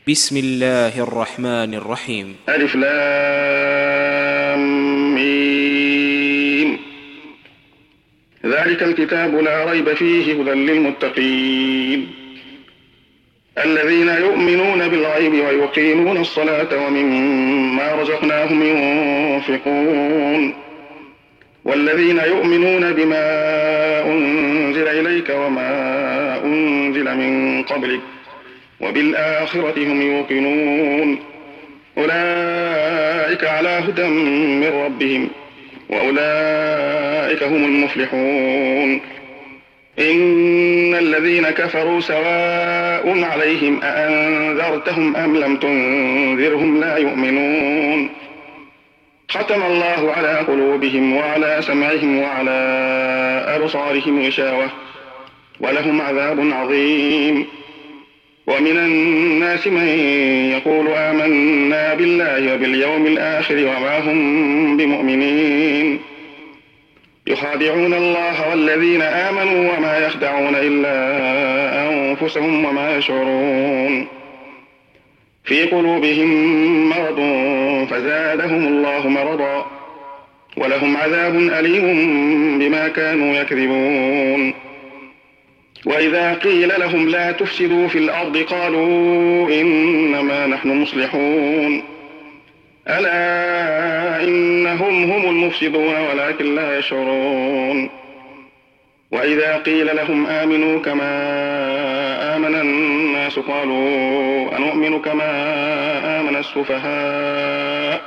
بسم الله الرحمن الرحيم. ألف لام ميم. ذلك الكتاب لا ريب فيه هدى للمتقين الذين يؤمنون بالغيب ويقيمون الصلاة ومما رزقناهم ينفقون والذين يؤمنون بما أنزل إليك وما أنزل من قبلك وبالآخرة هم يوقنون أولئك على هدى من ربهم وأولئك هم المفلحون. إن الذين كفروا سواء عليهم أأنذرتهم أم لم تنذرهم لا يؤمنون. ختم الله على قلوبهم وعلى سمعهم وعلى أبصارهم غشاوة ولهم عذاب عظيم. ومن الناس من يقول آمنا بالله وباليوم الآخر وما هم بمؤمنين يخادعون الله والذين آمنوا وما يخدعون إلا أنفسهم وما يشعرون. في قلوبهم مرض فزادهم الله مرضا ولهم عذاب أليم بما كانوا يكذبون. وإذا قيل لهم لا تفسدوا في الأرض قالوا إنما نحن مصلحون ألا إنهم هم المفسدون ولكن لا يشعرون. وإذا قيل لهم آمنوا كما آمن الناس قالوا أنؤمن كما آمن السفهاء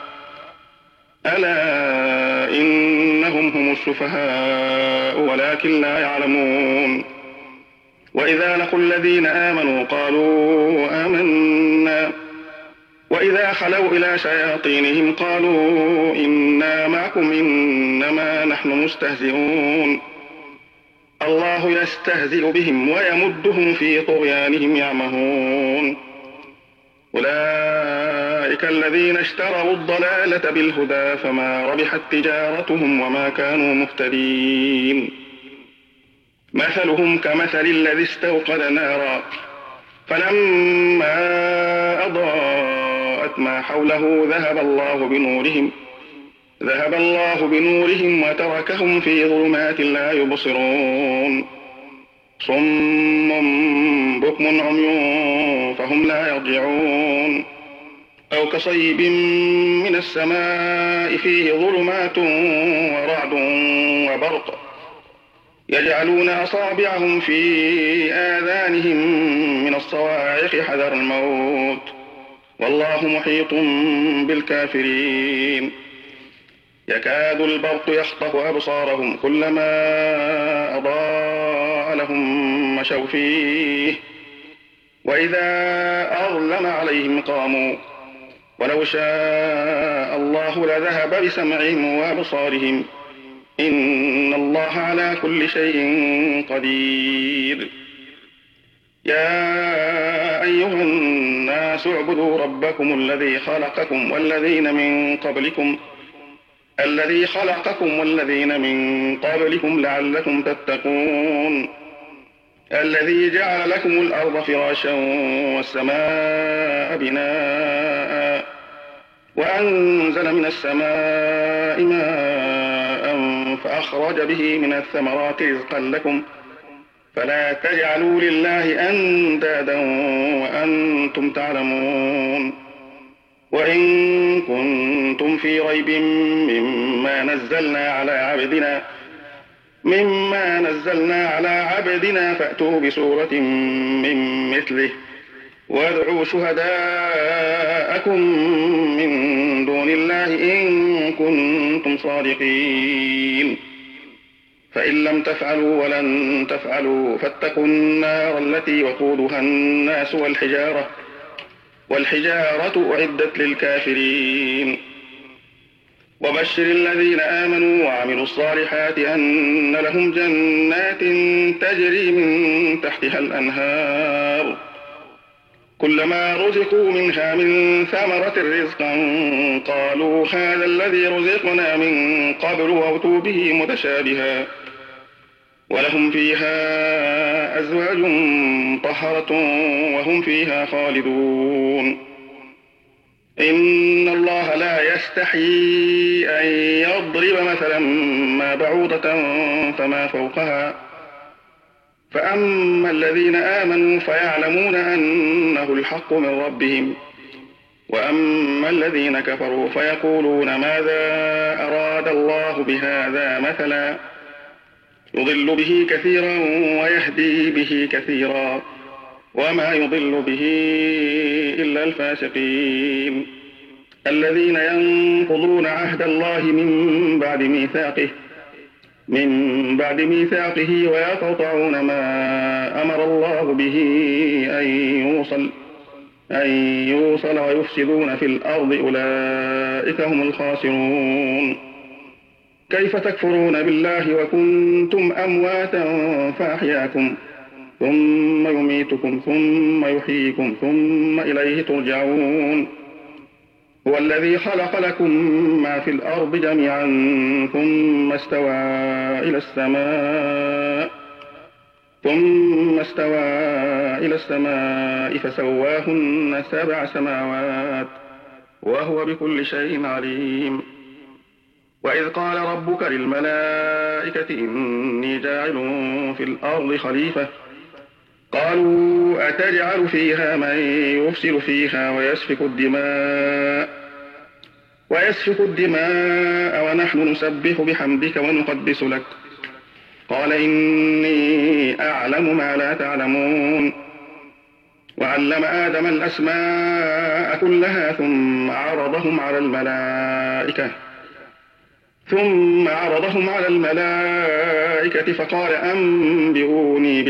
ألا إنهم هم السفهاء ولكن لا يعلمون. وإذا لقوا الذين آمنوا قالوا آمنا وإذا خلوا إلى شياطينهم قالوا إنا معكم إنما نحن مستهزئون. الله يستهزئ بهم ويمدهم في طغيانهم يعمهون. أولئك الذين اشتروا الضلالة بالهدى فما ربحت تجارتهم وما كانوا مهتدين. مثلهم كمثل الذي استوقد نارا فلما أضاءت ما حوله ذهب الله بنورهم وتركهم في ظلمات لا يبصرون. صم بكم عمي فهم لا يرجعون. أو كصيب من السماء فيه ظلمات ورعد وبرق يجعلون أصابعهم في آذانهم من الصواعق حذر الموت والله محيط بالكافرين. يكاد البرق يخطف أبصارهم كلما أضاء لهم مشوا فيه وإذا أظلم عليهم قاموا ولو شاء الله لذهب بسمعهم وأبصارهم إن الله على كل شيء قدير. يا أيها الناس اعبدوا ربكم الذي خلقكم والذين من قبلكم لعلكم تتقون. الذي جعل لكم الأرض فراشا والسماء بناء وأنزل من السماء ماء فأخرج به من الثمرات رزقا لكم فلا تجعلوا لله أندادا وأنتم تعلمون. وإن كنتم في ريب مما نزلنا على عبدنا فأتوا بسورة من مثله وادعوا شهداءكم من دون الله إن كنتم صادقين. فإن لم تفعلوا ولن تفعلوا فاتقوا النار التي وقودها الناس والحجارة أعدت للكافرين. وبشر الذين آمنوا وعملوا الصالحات أن لهم جنات تجري من تحتها الأنهار كلما رزقوا منها من ثمرة رزقا قالوا هذا الذي رزقنا من قبل وأتوا به متشابها ولهم فيها أزواج مطهرة وهم فيها خالدون. إن الله لا يستحيي أن يضرب مثلا ما بعوضة فما فوقها، فأما الذين آمنوا فيعلمون أنه الحق من ربهم، وأما الذين كفروا فيقولون ماذا أراد الله بهذا مثلا، يضل به كثيرا ويهدي به كثيرا وما يضل به إلا الفاسقين الذين ينقضون عهد الله من بعد ميثاقه ويقطعون ما أمر الله به أن يوصل ويفسدون في الأرض أولئك هم الخاسرون. كيف تكفرون بالله وكنتم أمواتا فأحياكم ثم يميتكم ثم يحييكم ثم إليه ترجعون. هو الذي خلق لكم ما في الأرض جميعا ثم استوى إلى السماء فسواهن 7 سماوات وهو بكل شيء عليم. وإذ قال ربك للملائكة إني جاعل في الأرض خليفة قالوا أتجعل فيها من يفسد فيها ويسفك الدماء ونحن نسبح بحمدك ونقدس لك قال إني أعلم ما لا تعلمون. وعلم آدم الأسماء كلها ثم عرضهم على الملائكة فقال أنبئوني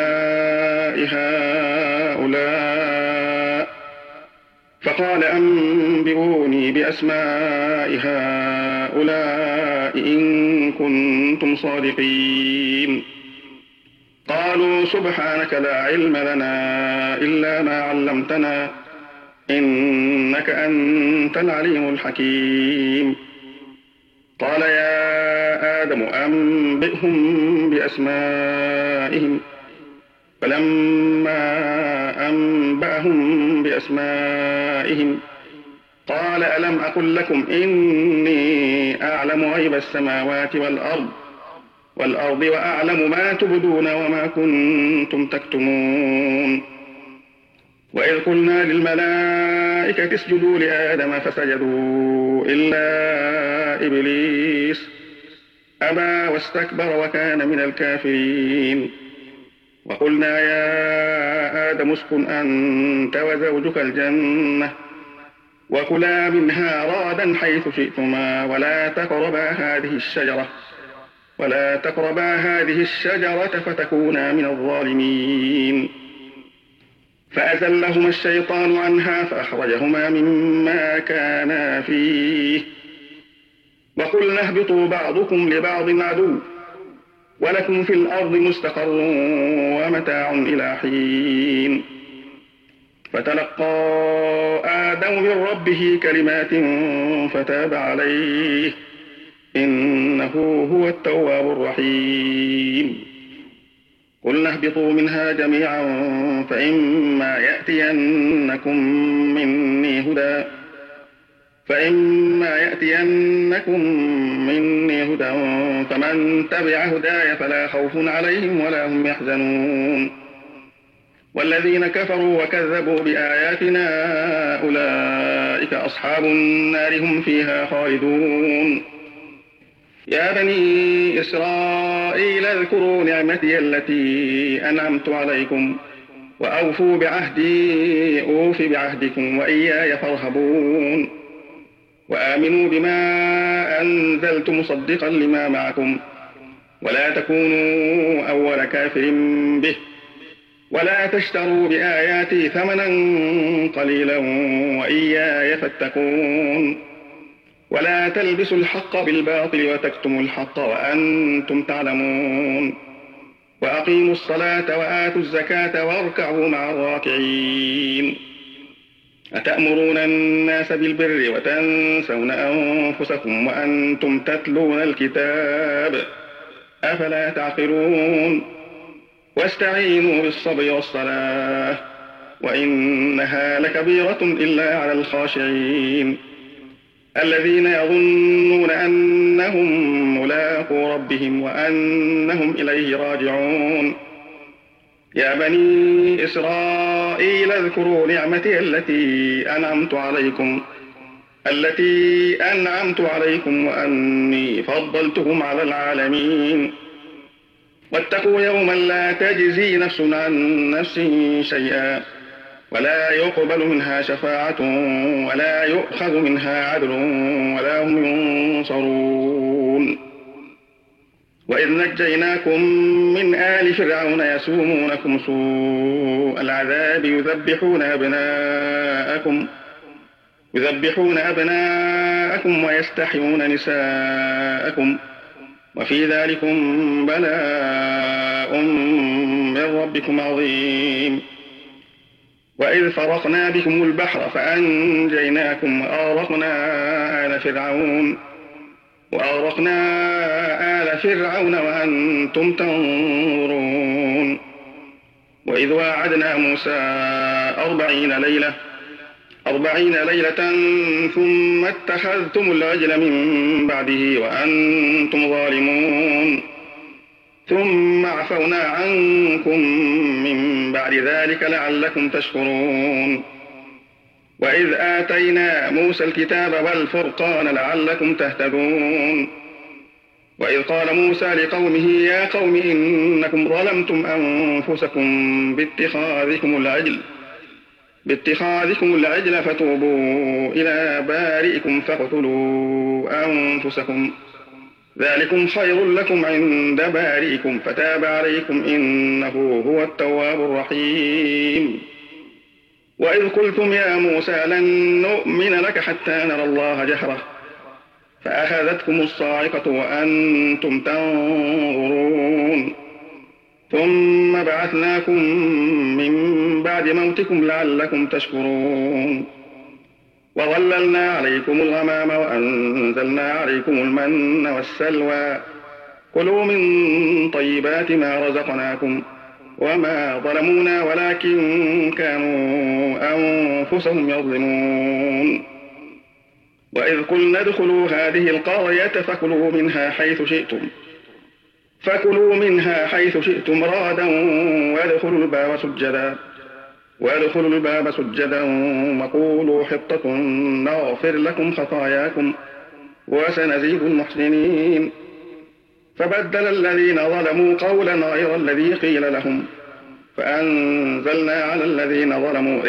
بأسماء هؤلاء إن كنتم صادقين. قالوا سبحانك لا علم لنا إلا ما علمتنا إنك أنت العليم الحكيم. قال يا آدم أنبئهم بأسمائهم فلما أنبأهم بأسمائهم قال ألم أقل لكم إني أعلم غيب السماوات والأرض وأعلم ما تبدون وما كنتم تكتمون. وإذ قلنا للملائكة اسجدوا لآدم فسجدوا إلا إبليس أبى واستكبر وكان من الكافرين. وقلنا يا آدم اسكن أنت وزوجك الجنة وكلا منها رغدا حيث شئتما ولا تقربا هذه الشجرة فتكونا من الظالمين. فأزلهما الشيطان عنها فأخرجهما مما كانا فيه وقلنا اهبطوا بعضكم لبعض عدو ولكم في الأرض مستقر ومتاع إلى حين. فتلقى آدم من ربه كلمات فتاب عليه إنه هو التواب الرحيم. قلنا اهبطوا منها جميعا فإما يأتينكم مني هدى فمن تبع هداي فلا خوف عليهم ولا هم يحزنون. والذين كفروا وكذبوا بآياتنا أولئك أصحاب النار هم فيها خالدون. يا بني إسرائيل اذكروا نعمتي التي أنعمت عليكم وأوفوا بعهدي أوف بعهدكم وإياي فارهبون. وآمنوا بما أنزلت مصدقا لما معكم ولا تكونوا أول كافر به ولا تشتروا بآياتي ثمنا قليلا وإياي فاتقون. ولا تلبسوا الحق بالباطل وتكتموا الحق وأنتم تعلمون. وأقيموا الصلاة وآتوا الزكاة واركعوا مع الراكعين. أتأمرون الناس بالبر وتنسون أنفسكم وأنتم تتلون الكتاب أفلا تعقلون واستعينوا بالصبر والصلاة وإنها لكبيرة إلا على الخاشعين الذين يظنون أنهم ملاقو ربهم وأنهم إليه راجعون يا بني إسرائيل اذكروا نعمتي التي أنعمت عليكم وأني فضلتكم على العالمين واتقوا يوما لا تجزي نفس عن نفس شيئا ولا يقبل منها شفاعة ولا يؤخذ منها عدل ولا هم ينصرون وإذ نجيناكم من آل فرعون يسومونكم سوء العذاب يذبحون أبناءكم ويستحيون نساءكم وفي ذلكم بلاء من ربكم عظيم وإذ فرقنا بكم البحر فأنجيناكم وأغرقنا آل فرعون وأنتم تنظرون وإذ واعدنا موسى 40 ليلة ثم اتخذتم العجل من بعده وأنتم ظالمون ثم عفونا عنكم من بعد ذلك لعلكم تشكرون وإذ آتينا موسى الكتاب والفرقان لعلكم تهتدون وإذ قال موسى لقومه يا قوم إنكم ظلمتم أنفسكم باتخاذكم العجل فتوبوا إلى بارئكم فاقتلوا أنفسكم ذلكم خير لكم عند بارئكم فتاب عليكم إنه هو التواب الرحيم وإذ قلتم يا موسى لن نؤمن لك حتى نرى الله جهرة فأخذتكم الصاعقة وأنتم تنظرون ثم بعثناكم من بعد موتكم لعلكم تشكرون وظللنا عليكم الغمام وأنزلنا عليكم المن والسلوى كلوا من طيبات ما رزقناكم وما ظلمونا ولكن كانوا أنفسهم يظلمون وإذ قلنا ادخلوا هذه القرية فكلوا منها حيث شئتم رغدا وادخلوا الباب سجدا وقولوا حطة نغفر لكم خطاياكم وسنزيد المحسنين فبدل الذين ظلموا قولا غير الذي قيل لهم فأنزلنا على الذين ظلموا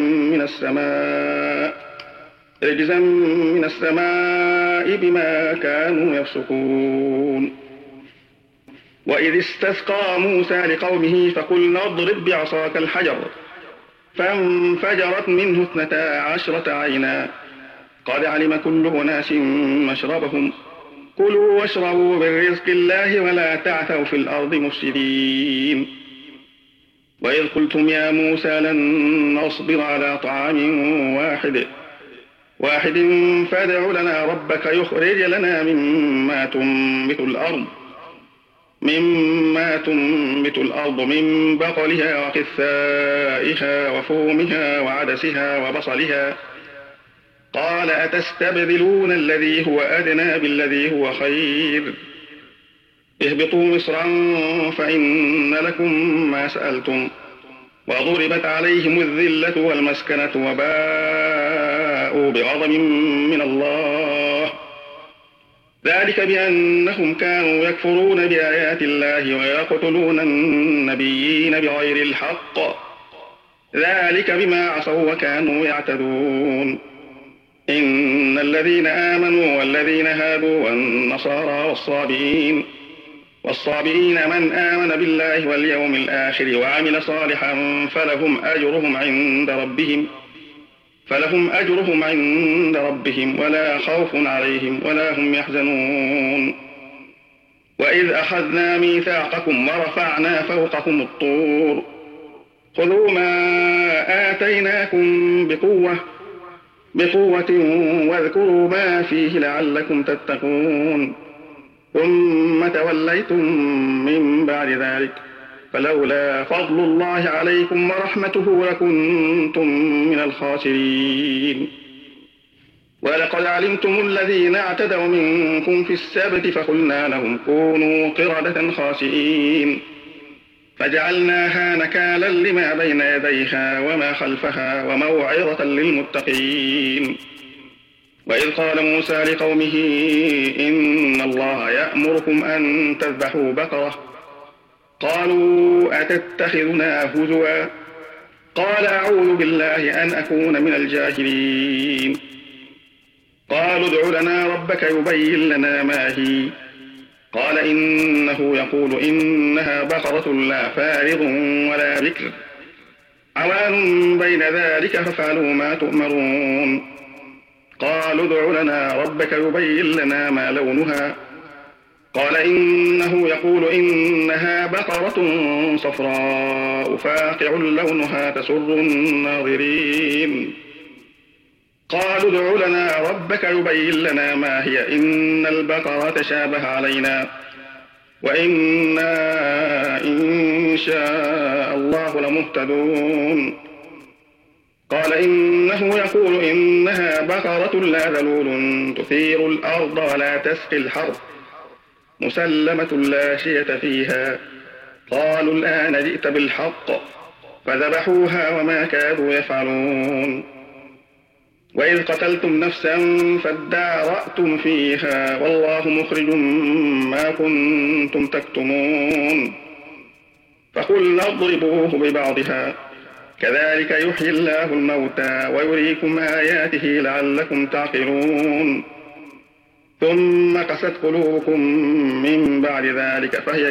رجزا من السماء بما كانوا يفسقون وإذ استسقى موسى لقومه فقلنا اضرب بعصاك الحجر فانفجرت منه 12 عينا قد علم كل أناس مشربهم كلوا واشربوا من رزق الله ولا تعثوا في الأرض مفسدين وإذ قلتم يا موسى لن نصبر على طعام واحد فادع لنا ربك يخرج لنا مما تنبت الأرض من بقلها وقثائها وفومها وعدسها وبصلها قال أتستبدلون الذي هو أدنى بالذي هو خير اهبطوا مصرا فإن لكم ما سألتم وضربت عليهم الذلة والمسكنة وباءوا بغضب من الله ذلك بأنهم كانوا يكفرون بآيات الله ويقتلون النبيين بغير الحق ذلك بما عصوا وكانوا يعتدون إن الذين آمنوا والذين هادوا والنصارى والصابئين من آمن بالله واليوم الآخر وعمل صالحا فلهم أجرهم عند ربهم ولا خوف عليهم ولا هم يحزنون وإذ أخذنا ميثاقكم ورفعنا فوقكم الطور خذوا ما آتيناكم بقوة واذكروا ما فيه لعلكم تتقون ثم توليتم من بعد ذلك فلولا فضل الله عليكم ورحمته لكنتم من الخاسرين. ولقد علمتم الذين اعتدوا منكم في السبت فقلنا لهم كونوا قردة خاسئين فجعلناها نكالا لما بين يديها وما خلفها وموعظة للمتقين. وإذ قال موسى لقومه إن الله يأمركم أن تذبحوا بقرة قالوا أتتخذنا هزوا قال أعوذ بالله أن أكون من الجاهلين. قالوا ادع لنا ربك يبين لنا ما هي قال إنه يقول إنها بقرة لا فارض ولا بكر عوان بين ذلك فافعلوا ما تؤمرون. قالوا ادع لنا ربك يبين لنا ما لونها قال إنه يقول إنها بقرة صفراء فاقع لونها تسر الناظرين. قالوا ادع لنا ربك يبين لنا ما هي إن البقرة تشابه علينا وإنا إن شاء الله لمهتدون. قال إنه يقول إنها بقرة لا ذلول تثير الأرض ولا تسقي الحرث مسلمة لا شية فيها. قالوا الآن جئت بالحق فذبحوها وما كادوا يفعلون. وإذ قتلتم نفسا فادارأتم فيها والله مخرج ما كنتم تكتمون. فقلنا اضربوه ببعضها كذلك يحيي الله الموتى ويريكم آياته لعلكم تعقلون. ثم قست قلوبكم من بعد ذلك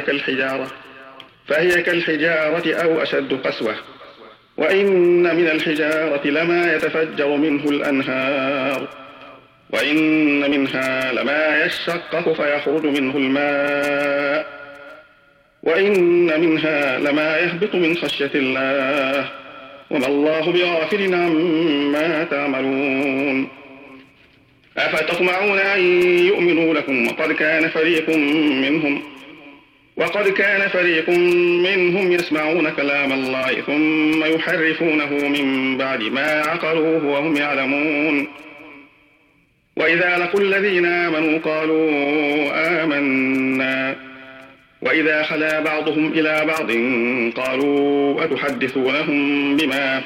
فهي كالحجارة أو أشد قسوة وإن من الحجارة لما يتفجر منه الأنهار وإن منها لما يشقق فيخرج منه الماء وإن منها لما يهبط من خشية الله وما الله بغافل عما تعملون. أفتطمعون أن يؤمنوا لكم وقد كان فريق منهم يسمعون كلام الله ثم يحرفونه من بعد ما عقلوه وهم يعلمون. وإذا لقوا الذين آمنوا قالوا آمنا وإذا خلا بعضهم إلى بعض قالوا أتحدثونهم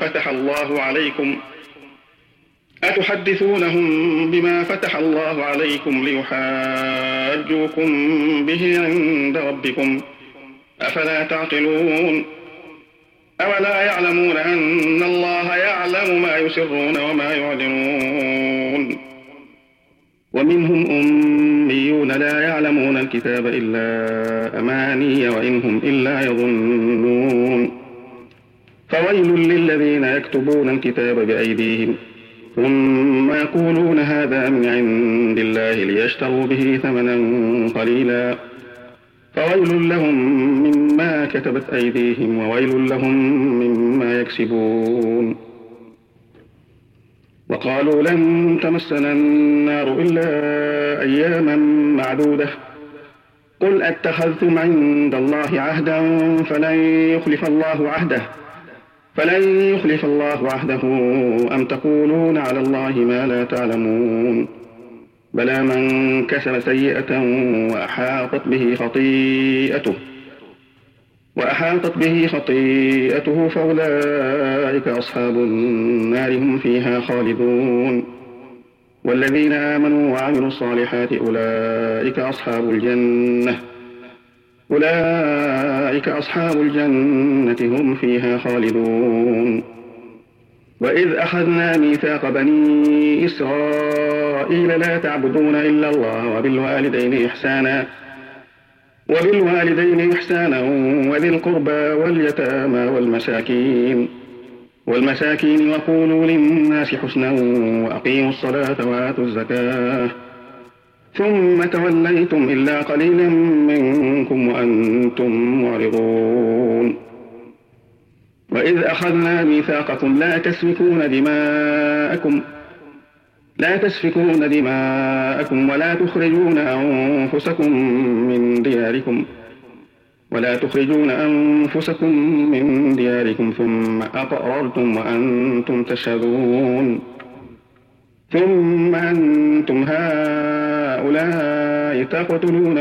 بما فتح الله عليكم ليحاجوكم به عند ربكم أفلا تعقلون. أولا يعلمون أن الله يعلم ما يسرون وما يعلنون. ومنهم أميون لا يعلمون الكتاب إلا أماني وإن هم إلا يظنون. فويل للذين يكتبون الكتاب بأيديهم ثم يقولون هذا من عند الله ليشتروا به ثمنا قليلا فويل لهم مما كتبت أيديهم وويل لهم مما يكسبون. وقالوا لن تمسنا النار إلا أياما معدودة قل أتخذتم عند الله عهدا فلن يخلف الله عهده أم تقولون على الله ما لا تعلمون. بلى من كسب سيئة وأحاطت به خطيئته فأولئك أصحاب النار هم فيها خالدون. والذين آمنوا وعملوا الصالحات أولئك أصحاب الجنة هم فيها خالدون. وإذ أخذنا ميثاق بني إسرائيل لا تعبدون إلا الله وبالوالدين إحسانا وذي القربى واليتامى والمساكين وقولوا للناس حسنا وأقيموا الصلاة وآتوا الزكاة ثم توليتم إلا قليلا منكم وأنتم معرضون. وإذ أخذنا ميثاقكم لا لا تسفكون دماءكم ولا تخرجون أنفسكم من دياركم ثم أقررتم وأنتم تشهدون ثم أنتم هؤلاء تقتلون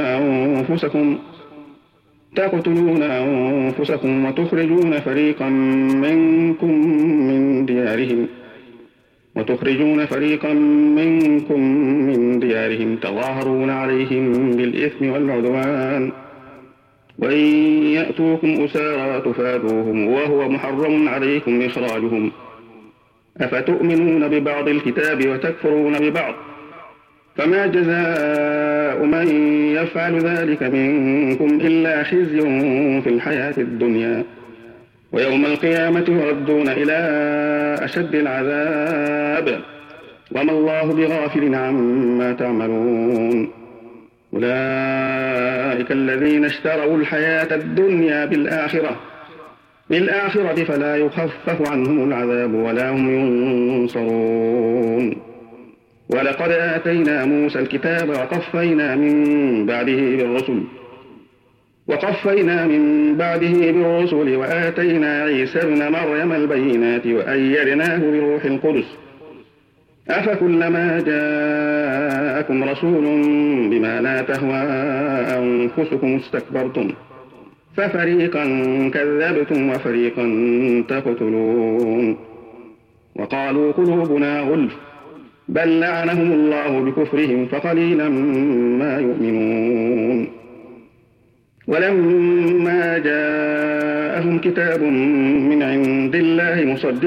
أنفسكم وتخرجون فريقا منكم من ديارهم تظاهرون عليهم بالإثم والعدوان وإن يأتوكم أسارى تفادوهم وهو محرم عليكم إخراجهم أفتؤمنون ببعض الكتاب وتكفرون ببعض فما جزاء من يفعل ذلك منكم إلا خزي في الحياة الدنيا ويوم القيامة يردون إلى أشد العذاب وما الله بغافل عما تعملون أولئك الذين اشتروا الحياة الدنيا بالآخرة فلا يخفف عنهم العذاب ولا هم ينصرون ولقد آتينا موسى الكتاب وقفينا من بعده بالرسل وآتينا عيسى ابن مريم البينات وأيدناه بروح القدس أفكلما جاءكم رسول بما لا تهوى أنفسكم استكبرتم ففريقا كذبتم وفريقا تقتلون وقالوا قلوبنا غلف بل لعنهم الله بكفرهم فقليلا ما يؤمنون ولما جاءهم كتاب من عند الله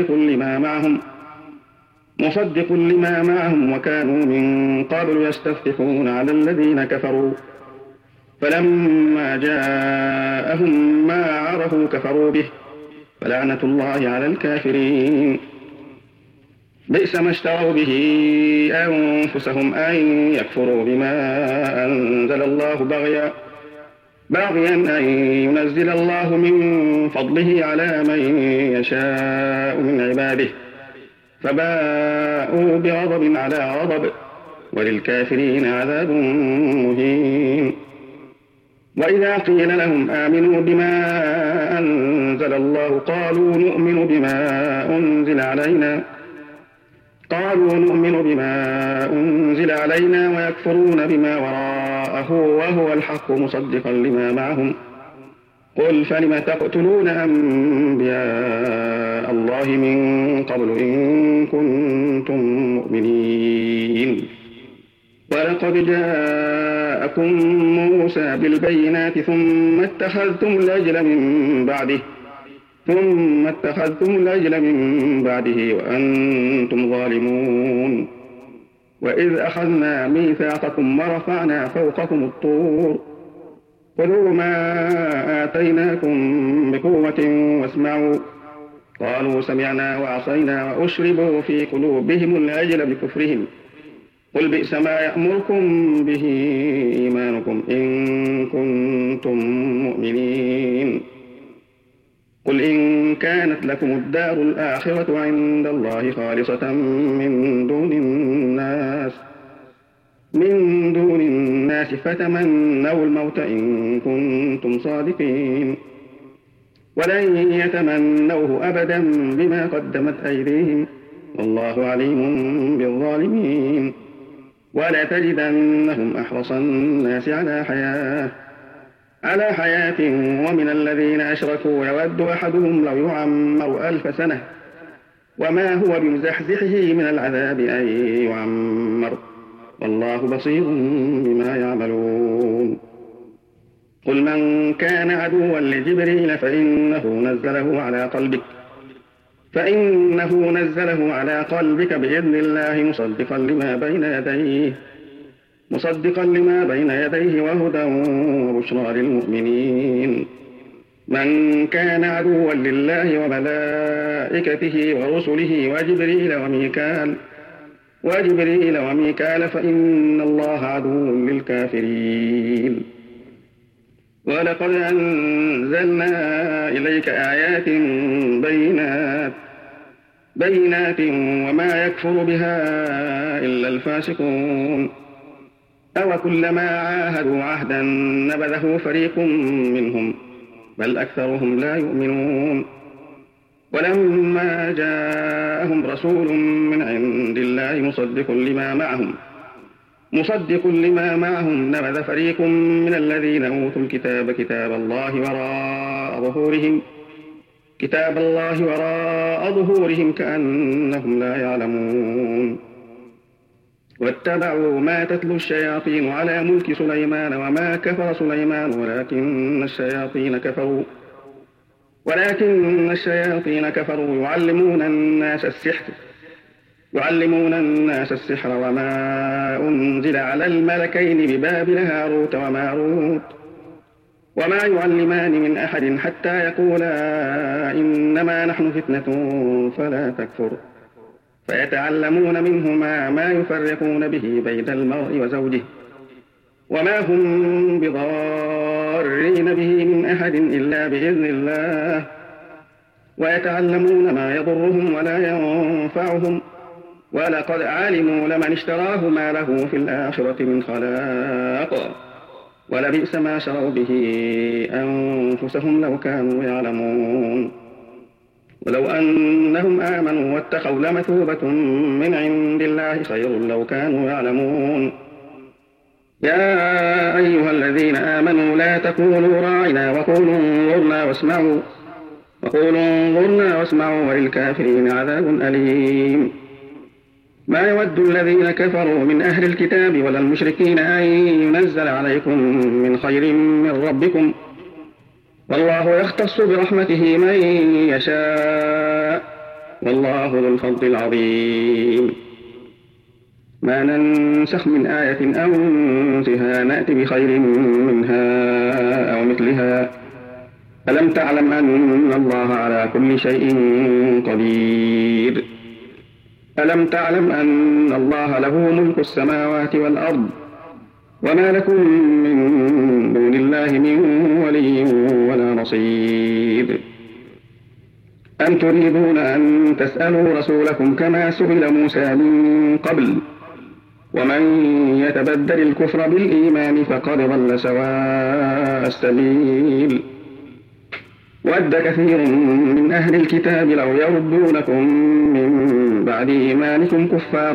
مصدق لما معهم وكانوا من قبل يستفتحون على الذين كفروا فلما جاءهم ما عرفوا كفروا به فلعنة الله على الكافرين بئس ما اشتروا به أنفسهم أن يكفروا بما أنزل الله باغيا أن ينزل الله من فضله على من يشاء من عباده فباءوا بغضب على غضب وللكافرين عذاب مهين وإذا قيل لهم آمنوا بما أنزل الله قالوا نؤمن بما أنزل علينا ويكفرون بما وراءه وهو الحق مصدقا لما معهم قل فلم تقتلون أنبياء الله من قبل إن كنتم مؤمنين ولقد جاءكم موسى بالبينات ثم اتخذتم العجل من بعده وأنتم ظالمون وإذ أخذنا ميثاقكم ورفعنا فوقكم الطور خذوا ما آتيناكم بقوة واسمعوا قالوا سمعنا وعصينا وأشربوا في قلوبهم العجل بكفرهم قل بئس ما يأمركم به إيمانكم إن كنتم مؤمنين قل إن كانت لكم الدار الآخرة عند الله خالصة من دون الناس فتمنوا الموت إن كنتم صادقين ولن يتمنوه أبدا بما قدمت أيديهم والله عليم بالظالمين ولا تجدنهم أحرص الناس على حياة ومن الذين أشركوا يود أحدهم لو يعمر 1000 سنة وما هو بمزحزحه من العذاب أن يعمر والله بصير بما يعملون قل من كان عدوا لجبريل فإنه نزله على قلبك بإذن الله مصدقا لما بين يديه وهدى وبشرى للمؤمنين من كان عدوا لله وملائكته ورسله وجبريل وميكال فإن الله عدو للكافرين ولقد أنزلنا إليك آيات بينات بينات وما يكفر بها إلا الفاسقون. أو كلما عاهدوا عهدا نبذه فريق منهم بل أكثرهم لا يؤمنون. ولما جاءهم رسول من عند الله مصدق لما معهم نبذ فريق من الذين أوتوا الكتاب كتاب الله وراء ظهورهم كأنهم لا يعلمون. واتبعوا ما تتلو الشياطين على ملك سليمان وما كفر سليمان ولكن الشياطين كفروا يعلمون الناس السحر وما أنزل على الملكين ببابل هاروت وماروت وما يعلمان من أحد حتى يقولا إنما نحن فتنة فلا تكفر فيتعلمون منهما ما يفرقون به بين المرء وزوجه وما هم بضارين به من أحد إلا بإذن الله ويتعلمون ما يضرهم ولا ينفعهم ولقد علموا لمن اشتراه ما له في الآخرة من خلاق ولبئس ما شروا به أنفسهم لو كانوا يعلمون. ولو أنهم آمنوا واتقوا لمثوبة من عند الله خير لو كانوا يعلمون. يا أيها الذين آمنوا لا تقولوا راعنا وقولوا انظرنا واسمعوا وللكافرين عذاب أليم. ما يود الذين كفروا من أهل الكتاب ولا المشركين أن ينزل عليكم من خير من ربكم والله يختص برحمته من يشاء والله ذو الفضل العظيم. ما ننسخ من آية أو ننسها نأتي بخير منها أو مثلها ألم تعلم أن الله على كل شيء قدير. ألم تعلم أن الله له ملك السماوات والأرض وما لكم من دون الله من ولي ولا نصير. أم تريدون أن تسألوا رسولكم كما سئل موسى من قبل ومن يتبدل الكفر بالإيمان فقد ضل سواء السبيل. ود كثير من أهل الكتاب لو يردونكم من بعد إيمانكم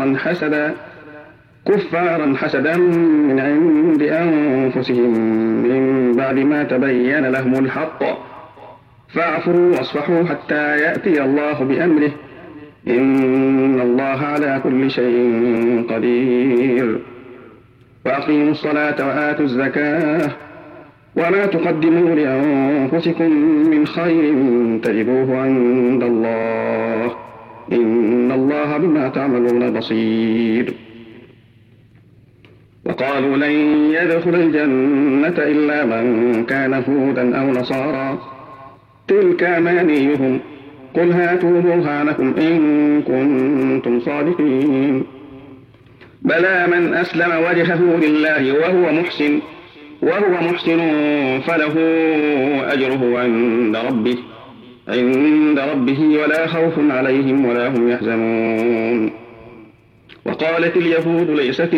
كفارا حسدا من عند أنفسهم من بعد ما تبين لهم الحق فاعفوا واصفحوا حتى يأتي الله بأمره إن الله على كل شيء قدير. وأقيموا الصلاة وآتوا الزكاة وما تقدموا لأنفسكم من خير تجدوه عند الله إن الله بما تعملون بصير. وقالوا لن يدخل الجنة إلا من كان هودا أو نصارى تلك أمانيهم قل هاتوا برهانكم إن كنتم صادقين. بلى من أسلم وجهه لله وهو محسن فله أجره عند ربه ولا خوف عليهم ولا هم يحزنون. وقالت اليهود ليست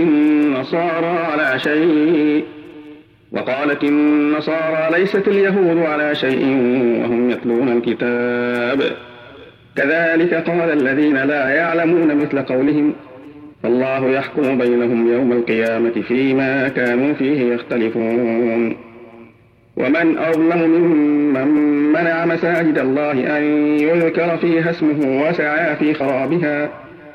النصارى ليست اليهود على شيء وهم يتلون الكتاب كذلك قال الذين لا يعلمون مثل قولهم فالله يحكم بينهم يوم القيامة فيما كانوا فيه يختلفون. ومن أظلم ممن منع مساجد الله أن يذكر فيها اسمه وسعى في خرابها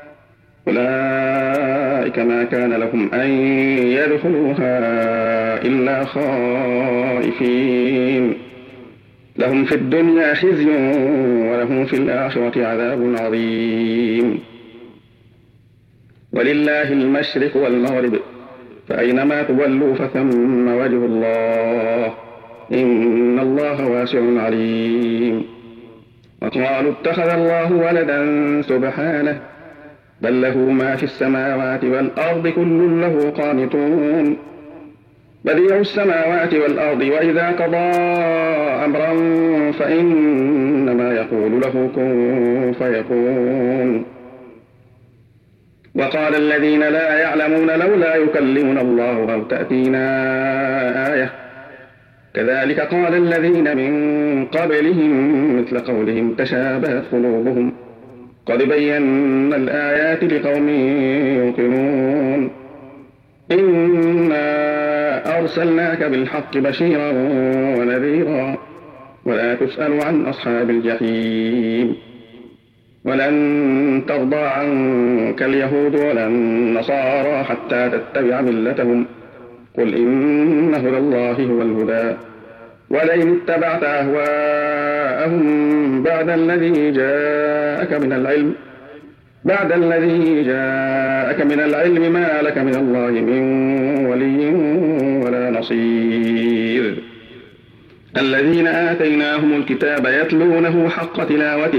أولئك ما كان لهم أن يدخلوها إلا خائفين لهم في الدنيا خزي ولهم في الآخرة عذاب عظيم. ولله المشرق والمغرب فأينما تولوا فثم وجه الله إن الله واسع عليم. وقالوا اتخذ الله ولدا سبحانه بل له ما في السماوات والأرض كل له قانتون. بديع السماوات والأرض وإذا قضى أمرا فإنما يقول له كن فيكون. وقال الذين لا يعلمون لولا يكلمنا الله أو تأتينا آية كذلك قال الذين من قبلهم مثل قولهم تشابهت قلوبهم قد بينا الآيات لقوم يوقنون. إنا أرسلناك بالحق بشيرا ونذيرا ولا تسأل عن أصحاب الجحيم. ولن ترضى عنك اليهود ولا النصارى حتى تتبع ملتهم قل إن هدى الله هو الهدى ولئن اتبعت أهواءهم بعد الذي جاءك من العلم ما لك من الله من ولي ولا نصير. الذين آتيناهم الكتاب يتلونه حق تلاوته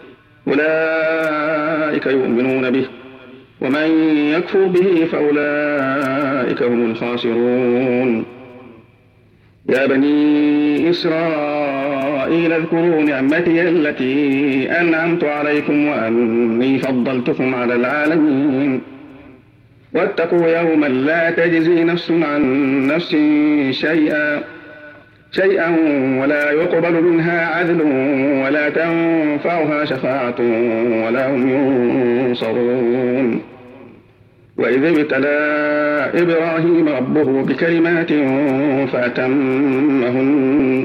أولئك يؤمنون به ومن يكفر به فأولئك هم الخاسرون. يا بني إسرائيل اذكروا نعمتي التي أنعمت عليكم وأني فضلتكم على العالمين. واتقوا يوما لا تجزي نفس عن نفس شيئا ولا يقبل منها عدل ولا تنفعها شفاعة ولا هم ينصرون. وإذ ابتلى إبراهيم ربه بكلمات فأتمهن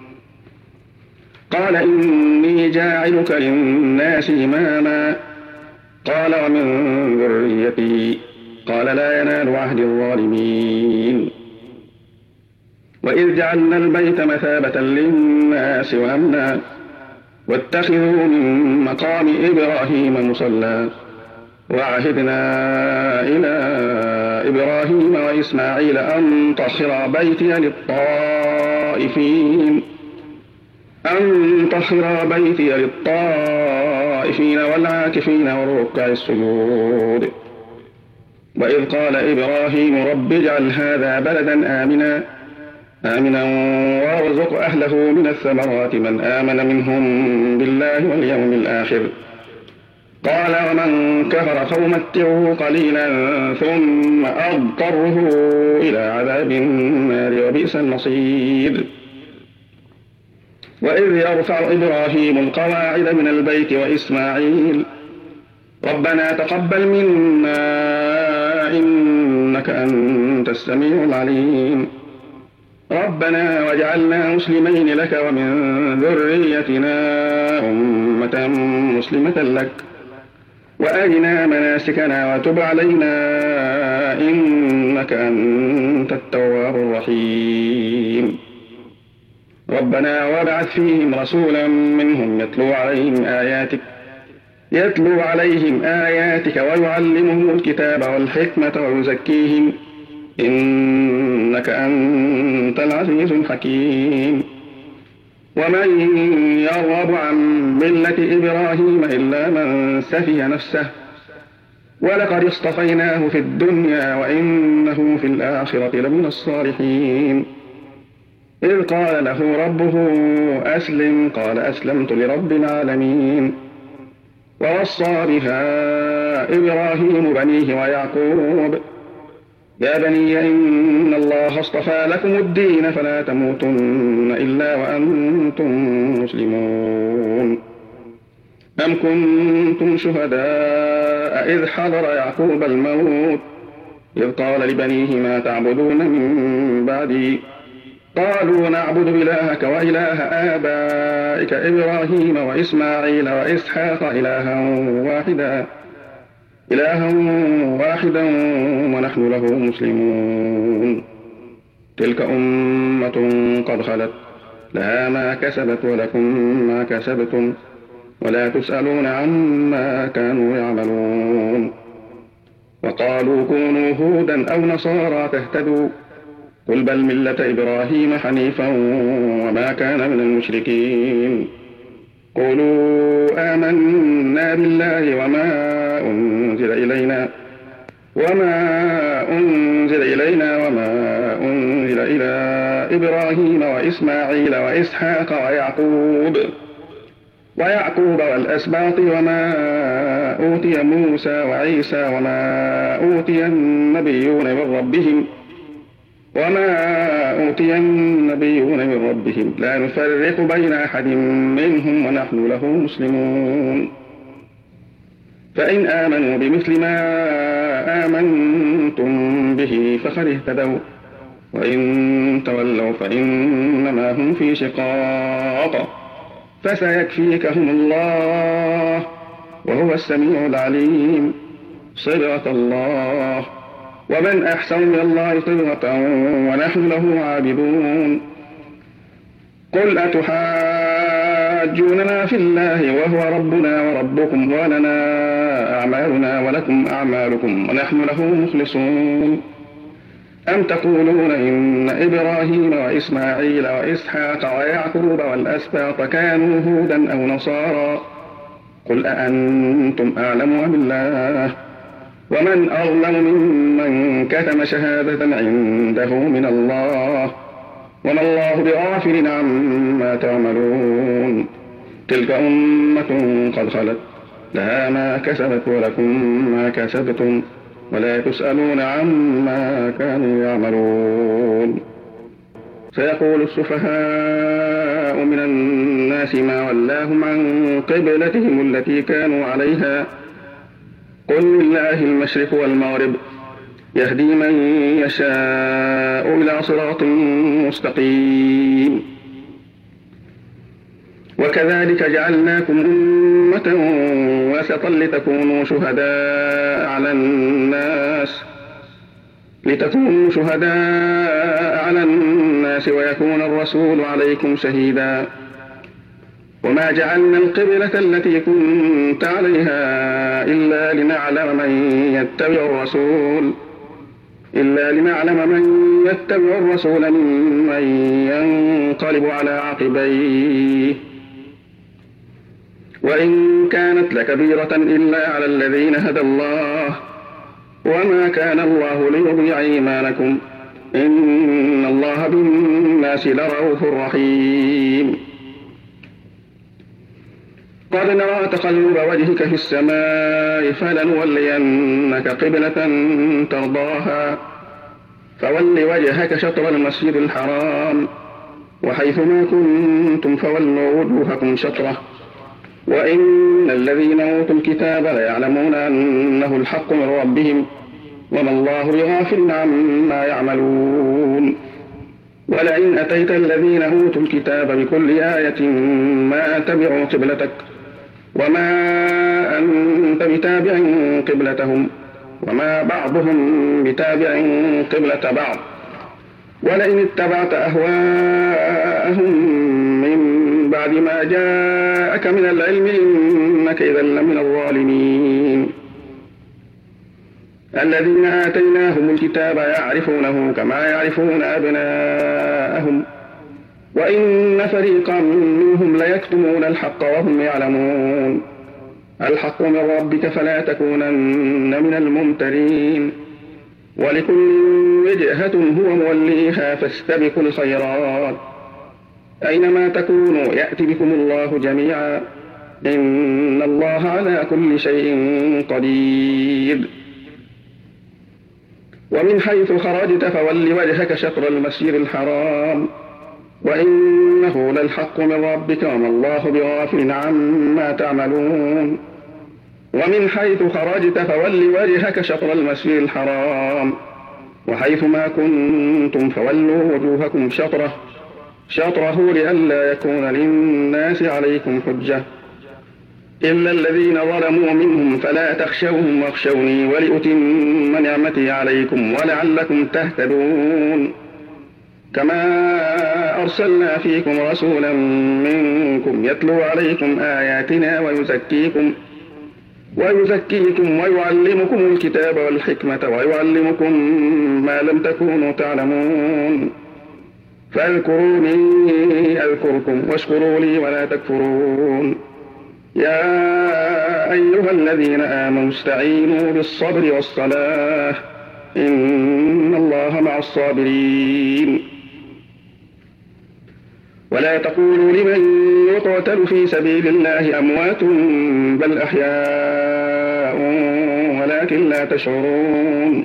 قال إني جاعلك للناس إماما قال ومن ذريتي قال لا ينال عهد الظالمين. وإذ جعلنا البيت مثابة للناس وأمنا واتخذوا من مقام إبراهيم مصلى وعهدنا إلى إبراهيم وإسماعيل أن طهر بيتي للطائفين والعاكفين والركع السجود. وإذ قال إبراهيم رب اجعل هذا بلدا آمنا وارزق أهله من الثمرات من آمن منهم بالله واليوم الآخر قال ومن كفر فأمتعه قليلا ثم أضطره إلى عذاب النار وبئس المصير. وإذ يرفع إبراهيم القواعد من البيت وإسماعيل ربنا تقبل منا إنك أنت السميع العليم ربنا واجعلنا مسلمين لك ومن ذريتنا أمة مسلمة لك وأرنا مناسكنا وتب علينا إنك أنت التواب الرحيم. ربنا وابعث فيهم رسولا منهم يتلو عليهم آياتك ويعلمهم الكتاب والحكمة ويزكيهم إنك أنت العزيز الحكيم. ومن يرغب عن ملة إبراهيم إلا من سفه نفسه ولقد اصطفيناه في الدنيا وإنه في الآخرة لمن الصالحين. إذ قال له ربه أسلم قال أسلمت لرب العالمين. ووصى بها إبراهيم بنيه ويعقوب يا بني إن الله اصطفى لكم الدين فلا تموتن إلا وأنتم مسلمون. أم كنتم شهداء إذ حضر يعقوب الموت إذ قال لبنيه ما تعبدون من بعدي قالوا نعبد إلهك وإله آبائك إبراهيم وإسماعيل وإسحاق إلها واحدا ونحن له مسلمون. تلك أمة قد خلت لها ما كسبت ولكم ما كسبتم ولا تسألون عما كانوا يعملون. وقالوا كونوا هودا أو نصارى تهتدوا قل بل ملة إبراهيم حنيفا وما كان من المشركين. قولوا آمنا بالله وما أنزل وما أنزل إلينا وما أنزل إلى إبراهيم وإسماعيل وإسحاق ويعقوب والأسباط وما أوتي موسى وعيسى وما أوتي النبيون من ربهم لا نفرق بين أحد منهم ونحن له مسلمون فإن آمنوا بمثل ما آمنتم به فقد اهتدوا وإن تولوا فإنما هم في شقاق فسيكفيكهم الله وهو السميع العليم صبغة الله ومن أحسن من الله صبغة ونحن له عابدون قل أتحاجوننا في الله وهو ربنا وربكم ولنا أعمالنا ولكم أعمالكم ونحن له مخلصون أم تقولون إن إبراهيم وإسماعيل وإسحاق ويعقوب والأسباط كانوا هودا أو نصارى قل أأنتم أعلم أم الله ومن أظلم ممن كتم شهادة عنده من الله وما الله بغافل عما تعملون تلك أمة قد خلت لها ما كسبت ولكم ما كسبتم ولا تسألون عما كانوا يعملون سيقول السفهاء من الناس ما ولاهم عن قبلتهم التي كانوا عليها قل لله المشرق والمغرب يهدي من يشاء إلى صراط مستقيم وكذلك جعلناكم أمة وسطا لتكونوا شهداء على الناس ويكون الرسول عليكم شهيدا وما جعلنا القبلة التي كنت عليها إلا لنعلم من يتبع الرسول ممن ينقلب على عقبيه وإن كانت لكبيرة إلا على الذين هدى الله وما كان الله ليضيع إيمانكم إن الله بالناس لرؤوف رحيم قد نرى تقلب وجهك في السماء فلنولينك قبلة ترضاها فول وجهك شطر المسجد الحرام وحيثما كنتم فولوا وجوهكم شطره وإن الذين أوتوا الكتاب ليعلمون أنه الحق من ربهم وما الله بغافل عما يعملون ولئن أتيت الذين أوتوا الكتاب بكل آية ما تبعوا قبلتك وما أنت بتابع قبلتهم وما بعضهم بتابع قبلة بعض ولئن اتبعت أهواءهم من بعد ما جاءك من العلم إنك إذا لمن الظالمين الذين آتيناهم الكتاب يعرفونه كما يعرفون أبناءهم وإن فريقا منهم ليكتمون الحق وهم يعلمون الحق من ربك فلا تكونن من الممترين ولكل وجهة هو موليها فاستبقوا الخيرات أينما تكونوا يأتي بكم الله جميعا إن الله على كل شيء قدير ومن حيث خرجت فول وجهك شطر المسجد الحرام وإنه للحق من ربك وما الله بغافل عما تعملون ومن حيث خرجت فول وجهك شطر المسجد الحرام وحيثما كنتم فولوا وجوهكم شطره لئلا يكون للناس عليكم حجة إلا الذين ظلموا منهم فلا تخشوهم واخشوني ولأتم نعمتي عليكم ولعلكم تهتدون كما أرسلنا فيكم رسولا منكم يتلو عليكم آياتنا ويزكيكم ويعلمكم الكتاب والحكمة ويعلمكم ما لم تكونوا تعلمون فاذكروني أذكركم واشكروا لي ولا تكفرون يا أيها الذين آمنوا استعينوا بالصبر والصلاة إن الله مع الصابرين. ولا تقولوا لمن يقتل في سبيل الله أموات بل أحياء ولكن لا تشعرون.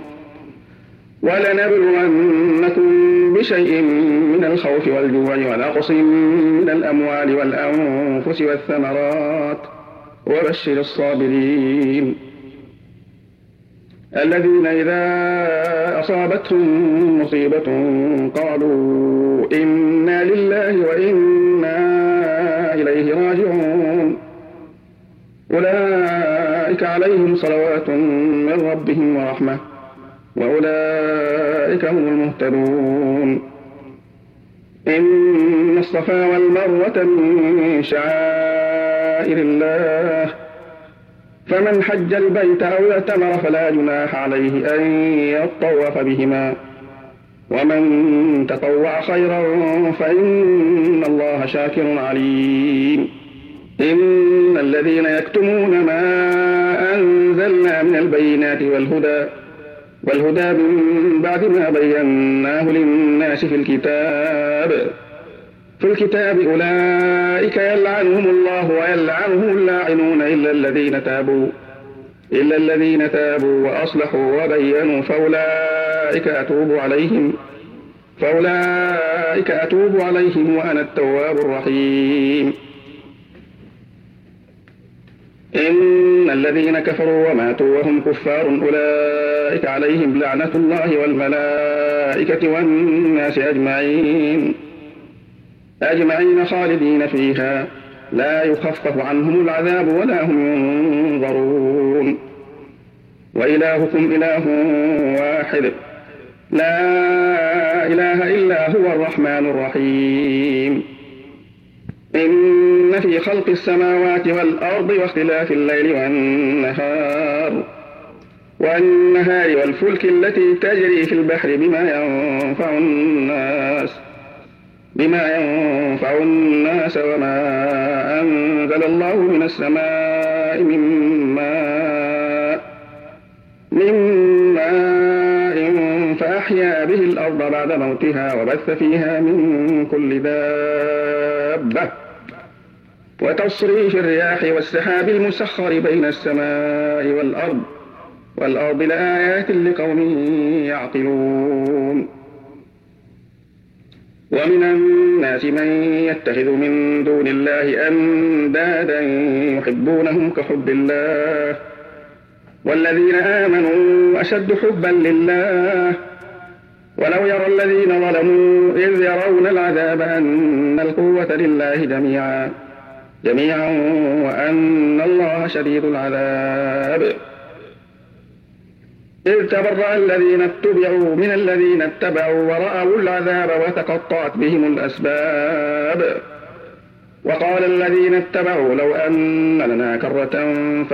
ولنبلونكم بشيء من الخوف والجوع ونقص من الأموال والأنفس والثمرات وبشر الصابرين الذين إذا أصابتهم مصيبة قالوا إنا لله وإنا إليه راجعون أولئك عليهم صلوات من ربهم ورحمة وأولئك هم المهتدون. إن الصفا والمروة من شعائر الله فمن حج البيت أو اعتمر فلا جناح عليه أن يطوف بهما ومن تطوع خيرا فإن الله شاكر عليم. إن الذين يكتمون ما أنزلنا من البينات والهدى من بعد ما بيناه للناس في الكتاب أولئك يلعنهم الله ويلعنهم اللاعنون إلا الذين تابوا وأصلحوا وبينوا فأولئك أتوب عليهم وأنا التواب الرحيم. إن الذين كفروا وماتوا وهم كفار أولئك عليهم لعنة الله والملائكة والناس أجمعين خالدين فيها لا يخفف عنهم العذاب ولا هم ينظرون. وإلهكم إله واحد لا إله إلا هو الرحمن الرحيم. إن في خلق السماوات والأرض واختلاف الليل والنهار والفلك التي تجري في البحر بما ينفع الناس وما أنزل الله من السماء من ماء فأحيا به الأرض بعد موتها وبث فيها من كل دابة وتصريف الرياح والسحاب المسخر بين السماء والأرض لآيات لقوم يعقلون. ومن الناس من يتخذ من دون الله أندادا يحبونهم كحب الله والذين آمنوا أشد حبا لله ولو يرى الذين ظلموا إذ يرون العذاب أن القوة لله جميعا وأن الله شديد العذاب. إذ تبرأ الذين اتبعوا من الذين اتبعوا ورأوا العذاب وتقطعت بهم الأسباب. وقال الذين اتبعوا لو أن لنا كرة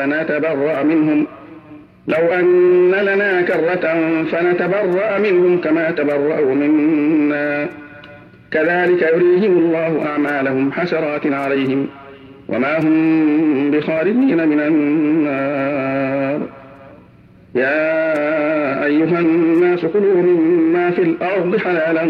فنتبرأ منهم كما تبرأوا منا كذلك يريهم الله أعمالهم حسرات عليهم وما هم بخارجين من النار. يا أيها الناس كلوا مما في الأرض حلالا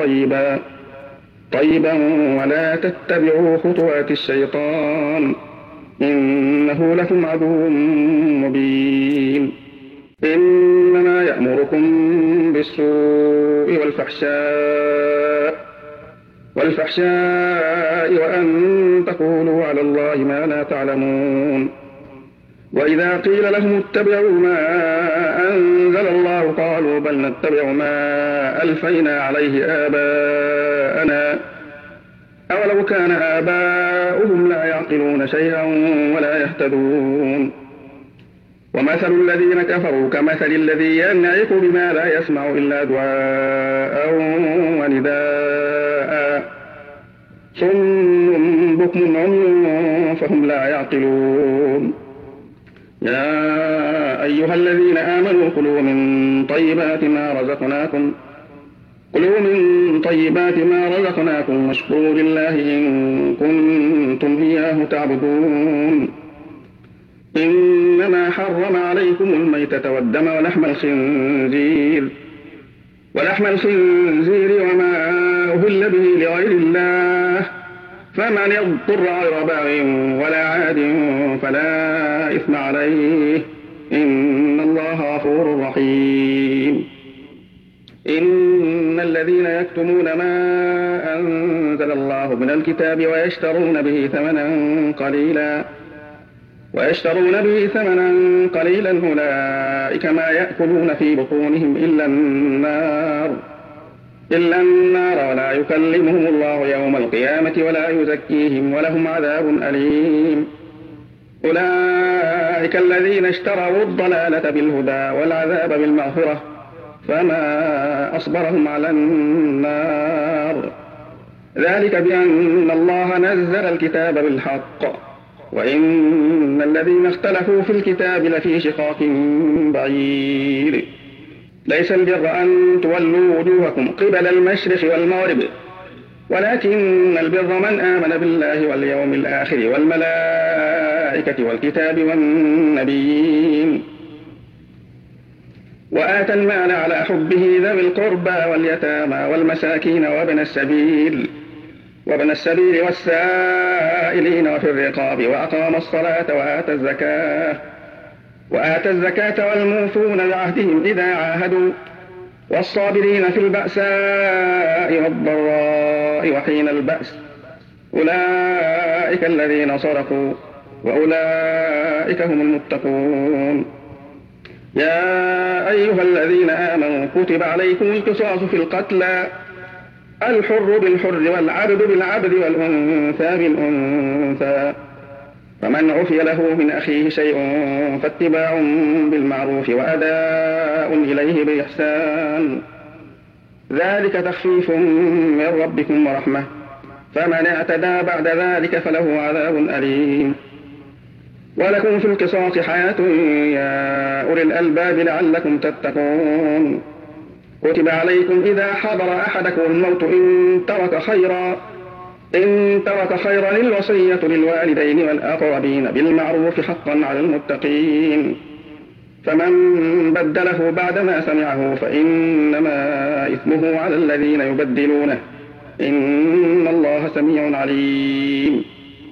طيبا ولا تتبعوا خطوات الشيطان إنه لكم عدو مبين. إنما يأمركم بالسوء والفحشاء وأن تقولوا على الله ما لا تعلمون. وإذا قيل لهم اتبعوا ما أنزل الله قالوا بل نتبع ما ألفينا عليه آباءنا أولو كان آباؤهم لا يعقلون شيئا ولا يهتدون. ومثل الذين كفروا كمثل الذي ينعق بما لا يسمع إلا دعاء ونداء صم بكم عمي فهم لا يعقلون. يا أيها الذين آمنوا كلوا من طيبات ما كلوا من طيبات ما رزقناكم واشكروا لله إن كنتم إياه تعبدون. إنما حرم عليكم الميتة والدم ولحم الخنزير وما أهل به لغير الله، فمن اضطر غير باغ ولا عاد فلا إثم عليه، إن الله غفور رحيم. إن الذين يكتمون ما أنزل الله من الكتاب ويشترون به ثمنا قليلا أولئك ما يأكلون في بطونهم إلا النار ولا يكلمهم الله يوم القيامة ولا يزكيهم ولهم عذاب أليم. أولئك الذين اشتروا الضلالة بالهدى والعذاب بالمغفرة، فما أصبرهم على النار. ذلك بأن الله نزل الكتاب بالحق وإن الذين اختلفوا في الكتاب لفي شقاق بعيد. ليس البر أن تولوا وجوهكم قبل المشرق والمغرب، ولكن البر من آمن بالله واليوم الآخر والملائكة والكتاب والنبيين، وآتى المال على حبه ذوي القربى واليتامى والمساكين وابن السبيل والسائلين وفي الرقاب، وأقام الصلاة وآتى الزكاة والموفون بعهدهم إذا عاهدوا، والصابرين في البأساء والضراء وحين البأس، أولئك الذين صدقوا وأولئك هم المتقون. يا أيها الذين آمنوا كتب عليكم القصاص في القتلى، الحر بالحر والعبد بالعبد والأنثى بالأنثى، فمن عفي له من أخيه شيء فاتباع بالمعروف وأداء إليه بإحسان، ذلك تخفيف من ربكم ورحمة، فمن اعتدى بعد ذلك فله عذاب أليم. ولكم في القصاص حياة يا أولي الألباب لعلكم تتقون. كتب عليكم إذا حضر أحدكم الموت إن ترك خيرا الوصية للوالدين والأقربين بالمعروف حقا على المتقين، فمن بدله بعدما سمعه فإنما إثمه على الذين يبدلونه، إن الله سميع عليم.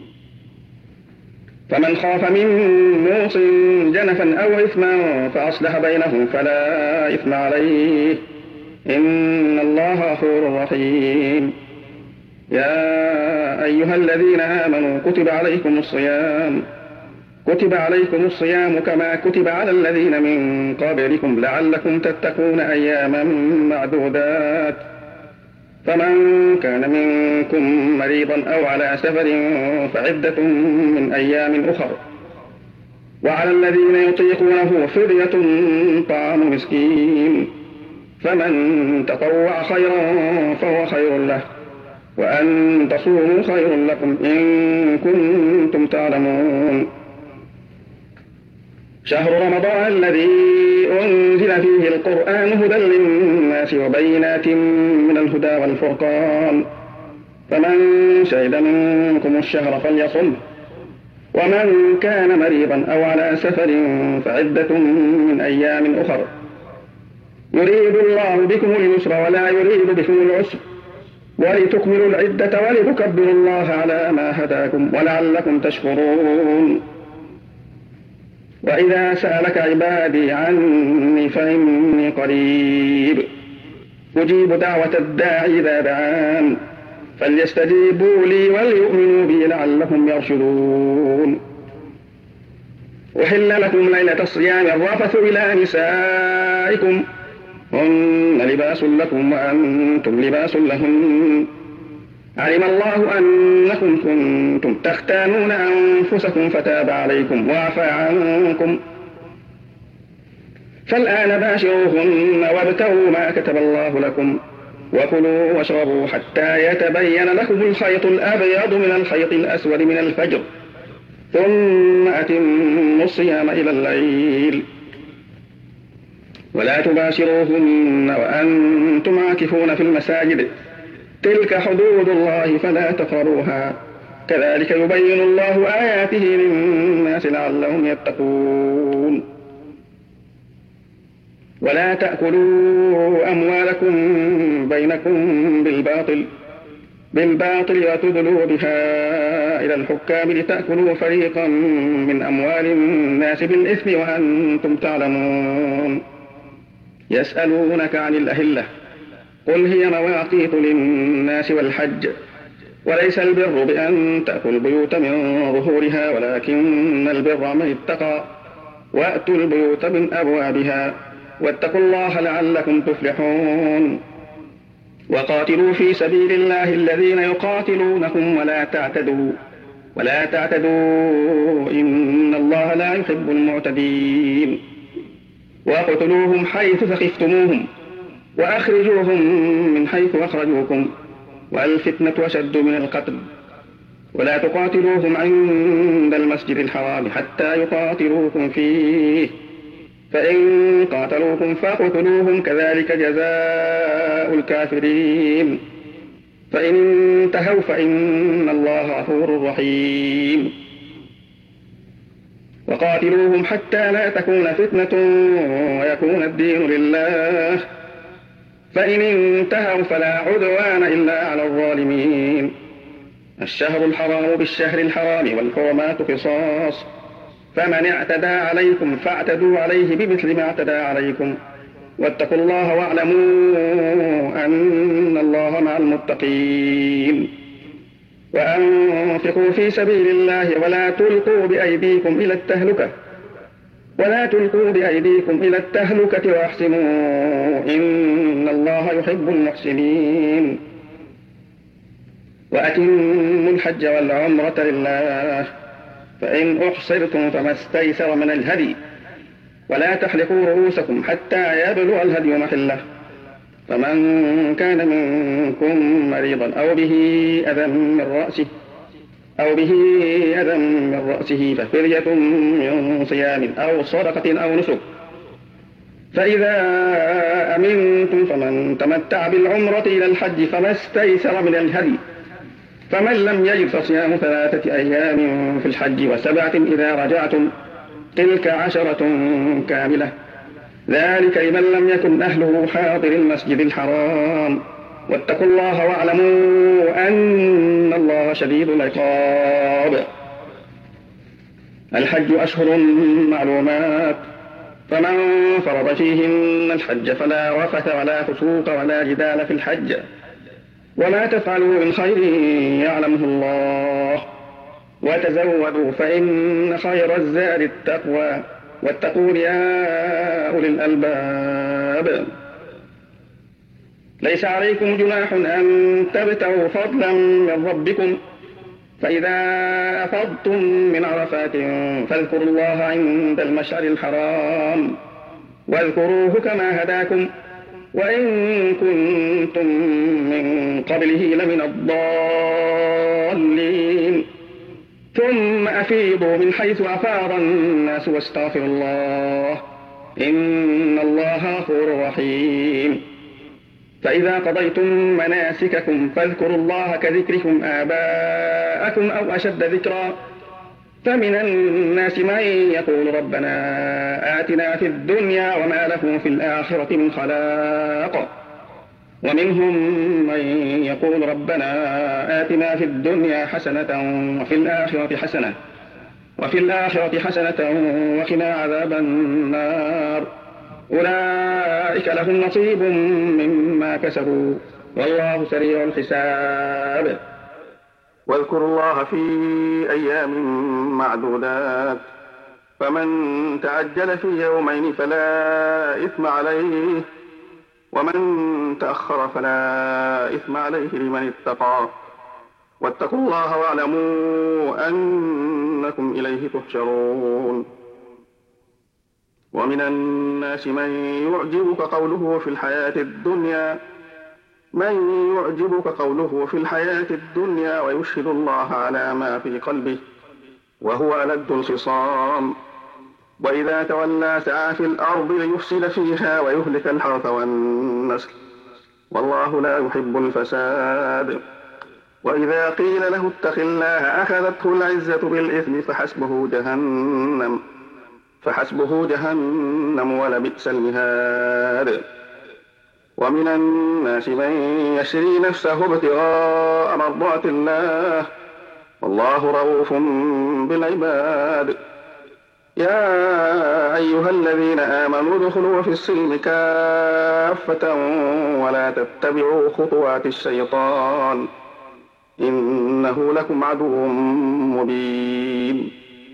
فمن خاف من موص جنفا أو إثما فأصلح بينهم فلا إثم عليه، إن الله غفور رحيم. يا أيها الذين آمنوا كتب عليكم الصيام كما كتب على الذين من قبلكم لعلكم تتقون أياما معدودات، فمن كان منكم مريضا أو على سفر فعدة من أيام أخر، وعلى الذين يطيقونه فدية طعام مسكين، فمن تطوع خيرا فهو خير له، وأن تصوموا خير لكم إن كنتم تعلمون. شهر رمضان الذي أنزل فيه القرآن هدى للناس وبينات من الهدى والفرقان، فمن شهد منكم الشهر فليصمه، ومن كان مريضا أو على سفر فعدة من أيام أخر، يريد الله بكم اليسر ولا يريد بكم العسر، ولتكملوا العدة ولتكبروا الله على ما هداكم ولعلكم تشكرون. وإذا سألك عبادي عني فإني قريب أجيب دعوة الداعي إذا دعان، فليستجيبوا لي وليؤمنوا بي لعلهم يرشدون. أحل لكم ليلة الصيام الرفث إلى نسائكم، هن لباس لكم وأنتم لباس لهن، علم الله أنكم كنتم تختانون أنفسكم فتاب عليكم وعفى عنكم، فالآن باشروهن وابتغوا ما كتب الله لكم، وكلوا واشربوا حتى يتبين لكم الخيط الأبيض من الخيط الأسود من الفجر، ثم أتموا الصيام إلى الليل، ولا تباشروهن وأنتم عاكفون في المساجد تلك حدود الله فلا تقربوها كذلك يبين الله آياته للناس لعلهم يتقون ولا تأكلوا أموالكم بينكم بالباطل وتدلوا بها إلى الحكام لتأكلوا فريقا من أموال الناس بالإثم وأنتم تعلمون يسألونك عن الأهلة قل هي مواقيت للناس والحج وليس البر بأن تأتوا البيوت من ظهورها ولكن البر من اتقى وأتوا البيوت من أبوابها واتقوا الله لعلكم تفلحون وقاتلوا في سبيل الله الذين يقاتلونكم ولا تعتدوا إن الله لا يحب المعتدين واقتلوهم حيث ثقفتموهم وأخرجوهم من حيث أخرجوكم والفتنة أشد من القتل ولا تقاتلوهم عند المسجد الحرام حتى يقاتلوكم فيه فإن قاتلوكم فاقتلوهم كذلك جزاء الكافرين فإن انتهوا فإن الله غفور رحيم وقاتلوهم حتى لا تكون فتنة ويكون الدين لله فإن انتهوا فلا عدوان إلا على الظالمين الشهر الحرام بالشهر الحرام والحرمات قصاص فمن اعتدى عليكم فاعتدوا عليه بمثل ما اعتدى عليكم واتقوا الله واعلموا أن الله مع المتقين وأنفقوا في سبيل الله ولا تلقوا بأيديكم إلى التهلكة وأحسنوا إن الله يحب المحسنين وأتموا الحج والعمرة لله فإن أحصرتم فما استيسر من الهدي ولا تحلقوا رؤوسكم حتى يبلغ الهدي محله فمن كان منكم مريضا أو به أذى من رأسه ففدية من صيام أو صدقة أو نسك فإذا أمنتم فمن تمتع بالعمرة إلى الحج فما استيسر من الهدي فمن لم يجد فصيام 3 أيام في الحج و7 إذا رجعتم تلك 10 كاملة ذلك لمن لم يكن أهله حاضر المسجد الحرام واتقوا الله واعلموا أن الله شديد العقاب الحج أشهر معلومات فمن فرض فيهن الحج فلا رفث ولا فسوق ولا جدال في الحج وما تفعلوا من خير يعلمه الله وتزودوا فإن خير الزاد التقوى واتقون يا أولي الألباب ليس عليكم جناح أن تبتغوا فضلا من ربكم فإذا أفضتم من عرفات فاذكروا الله عند المشعر الحرام واذكروه كما هداكم وإن كنتم من قبله لمن الضالين ثم أفيضوا من حيث أفاض الناس واستغفروا الله إن الله غفور رحيم فإذا قضيتم مناسككم فاذكروا الله كذكركم آباءكم أو أشد ذكرا فمن الناس من يقول ربنا آتنا في الدنيا وما له في الآخرة من خلاق ومنهم من يقول ربنا آتنا في الدنيا حسنة وفي الآخرة حسنة وقنا عذاب النار أولئك لهم نصيب مما كسبوا والله سريع الحساب واذكروا الله في أيام معدودات فمن تعجل في يومين فلا إثم عليه ومن تأخر فلا إثم عليه لمن اتقى واتقوا الله واعلموا أنكم إليه تحشرون ومن الناس من يعجبك قوله في الحياة الدنيا ويشهد الله على ما في قلبه وهو ألد الخصام وإذا تولى سعى في الأرض ليفسد فيها ويهلك الحرث والنسل والله لا يحب الفساد. وإذا قيل له اتق الله أخذته العزة بالإثم فحسبه جهنم ولبئس المهاد. ومن الناس من يشري نفسه ابتغاء مرضات الله والله رؤوف بالعباد. يا أيها الذين آمنوا ادخلوا في السلم كافة ولا تتبعوا خطوات الشيطان إنه لكم عدو مبين.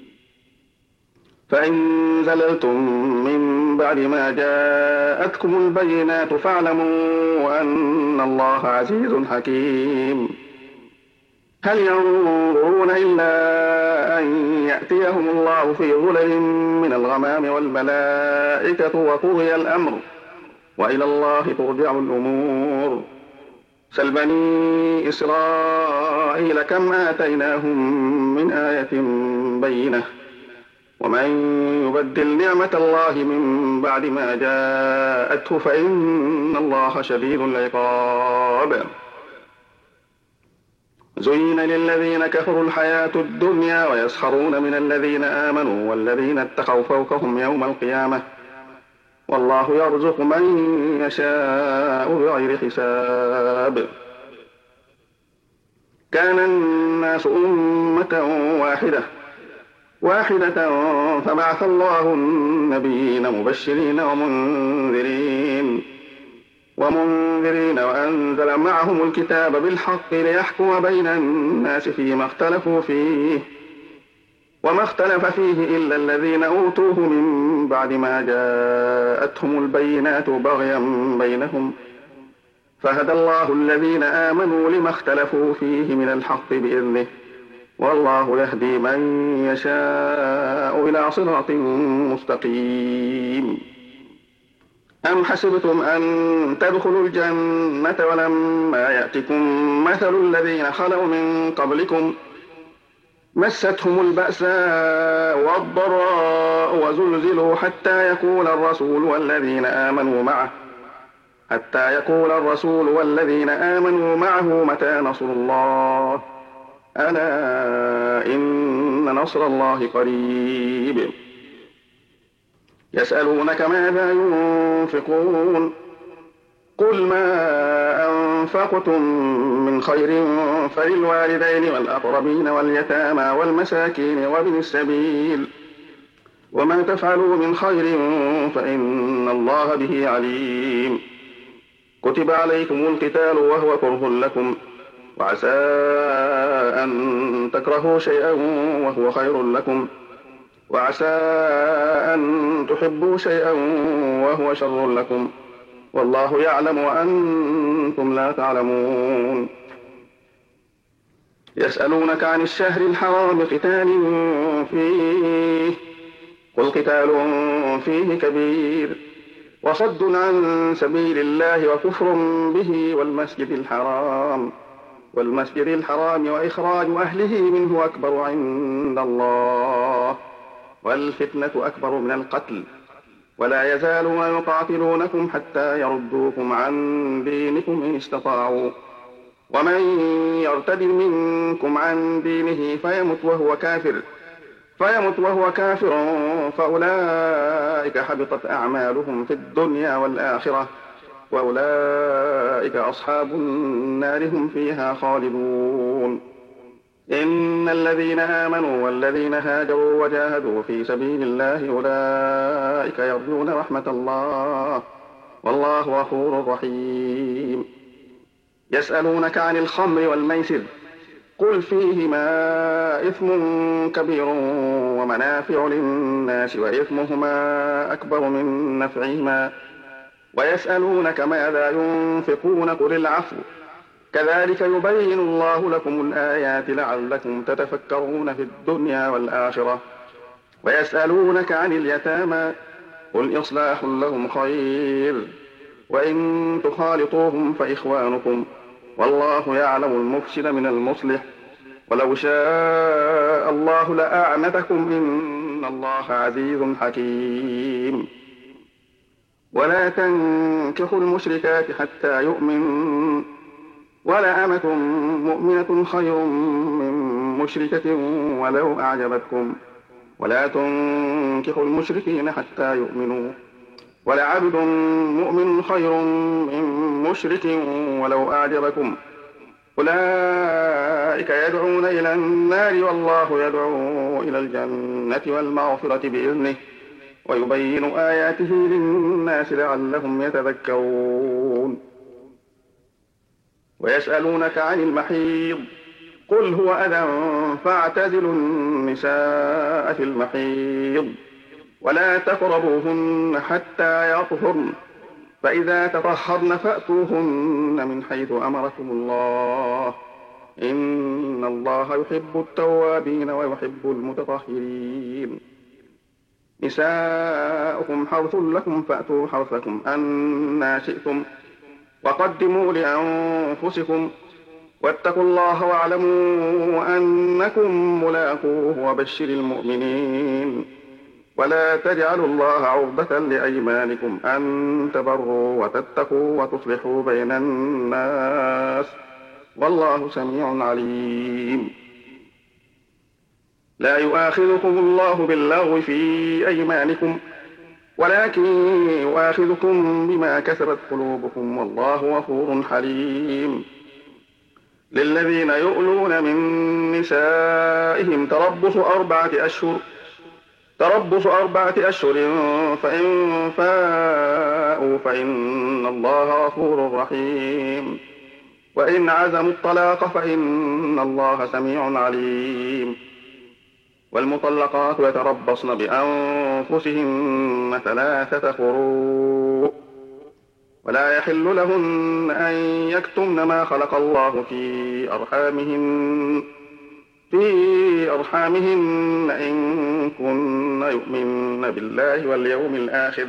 فإن زللتم من بعد ما جاءتكم البينات فاعلموا أن الله عزيز حكيم. هل ينظرون إلا أن يأتيهم الله في ظلل من الغمام والملائكة وقضي الأمر وإلى الله ترجع الأمور. سل بني إسرائيل كم آتيناهم من آية بينة ومن يبدل نعمة الله من بعد ما جاءته فإن الله شديد العقاب. زين للذين كفروا الحياة الدنيا ويسخرون من الذين آمنوا والذين اتقوا فوقهم يوم القيامة والله يرزق من يشاء بغير حساب. كان الناس أمة واحدة فبعث الله النبيين مبشرين ومنذرين وأنزل معهم الكتاب بالحق ليحكم بين الناس فيما اختلفوا فيه وما اختلف فيه إلا الذين أوتوه من بعد ما جاءتهم البينات بغيا بينهم فهدى الله الذين آمنوا لما اختلفوا فيه من الحق بإذنه والله يهدي من يشاء إلى صراط مستقيم. أم حسبتم أن تدخلوا الجنة ولما يأتكم مثل الذين خلوا من قبلكم مستهم البأساء والضراء وزلزلوا حتى يقول الرسول والذين آمنوا معه متى نصر الله ألا إن نصر الله قريب. يسألونك ماذا ينفقون قل ما أنفقتم من خير فللوالدين والأقربين واليتامى والمساكين وابن السبيل وما تفعلوا من خير فإن الله به عليم. كتب عليكم القتال وهو كره لكم وعسى أن تكرهوا شيئا وهو خير لكم وعسى أن تحبوا شيئا وهو شر لكم والله يعلم وأنتم لا تعلمون. يسألونك عن الشهر الحرام قتال فيه قل قتال فيه كبير وصد عن سبيل الله وكفر به والمسجد الحرام وإخراج أهله منه أكبر عند الله والفتنة أكبر من القتل ولا يزالون يقاتلونكم حتى يردوكم عن دينكم إن استطاعوا ومن يرتد منكم عن دينه فيمت وهو كافر فأولئك حبطت أعمالهم في الدنيا والآخرة وأولئك أصحاب النار هم فيها خالدون. إن الذين آمنوا والذين هاجروا وجاهدوا في سبيل الله أولئك يرجون رحمة الله والله غفور رحيم. يسألونك عن الخمر والميسر قل فيهما إثم كبير ومنافع للناس وإثمهما أكبر من نفعهما ويسألونك ماذا ينفقون قل العفو كذلك يبين الله لكم الآيات لعلكم تتفكرون في الدنيا والآخرة. ويسألونك عن اليتامى قل إصلاح لهم خير وإن تخالطوهم فإخوانكم والله يعلم المفسد من المصلح ولو شاء الله لأعنتكم إن إن الله عزيز حكيم. ولا تنكحوا المشركات حتى يؤمنوا، ولأمة مؤمنة خير من مشركة ولو أعجبتكم، ولا تنكحوا المشركين حتى يؤمنوا، ولعبد مؤمن خير من مشرك ولو أعجبكم، أولئك يدعون إلى النار والله يدعو إلى الجنة والمغفرة بإذنه، ويبين آياته للناس لعلهم يتذكرون. ويسألونك عن المحيض، قل هو أذى فاعتزلوا النساء في المحيض ولا تقربوهن حتى يطهرن، فإذا تطهرن فأتوهن من حيث أمركم الله، إن الله يحب التوابين ويحب المتطهرين. نساؤكم حرث لكم فأتوا حرثكم أنى شئتم، وقدموا لأنفسكم، واتقوا الله واعلموا أنكم ملاقوه وبشر المؤمنين. ولا تجعلوا الله عرضة لأيمانكم أن تبروا وتتقوا وتصلحوا بين الناس، والله سميع عليم. لا يؤاخذكم الله باللغو في أيمانكم، ولكن يؤاخذكم بما كسبت قلوبكم، والله غفور حليم. للذين يؤلون من نسائهم تربص 4 أشهر، فإن فاءوا فإن الله غفور رحيم، وإن عزموا الطلاق فإن الله سميع عليم. والمطلقات يتربصن بأنفسهن 3 قروء، ولا يحل لهن أن يكتمن ما خلق الله في أرحامهن إن كن يؤمن بالله واليوم الآخر،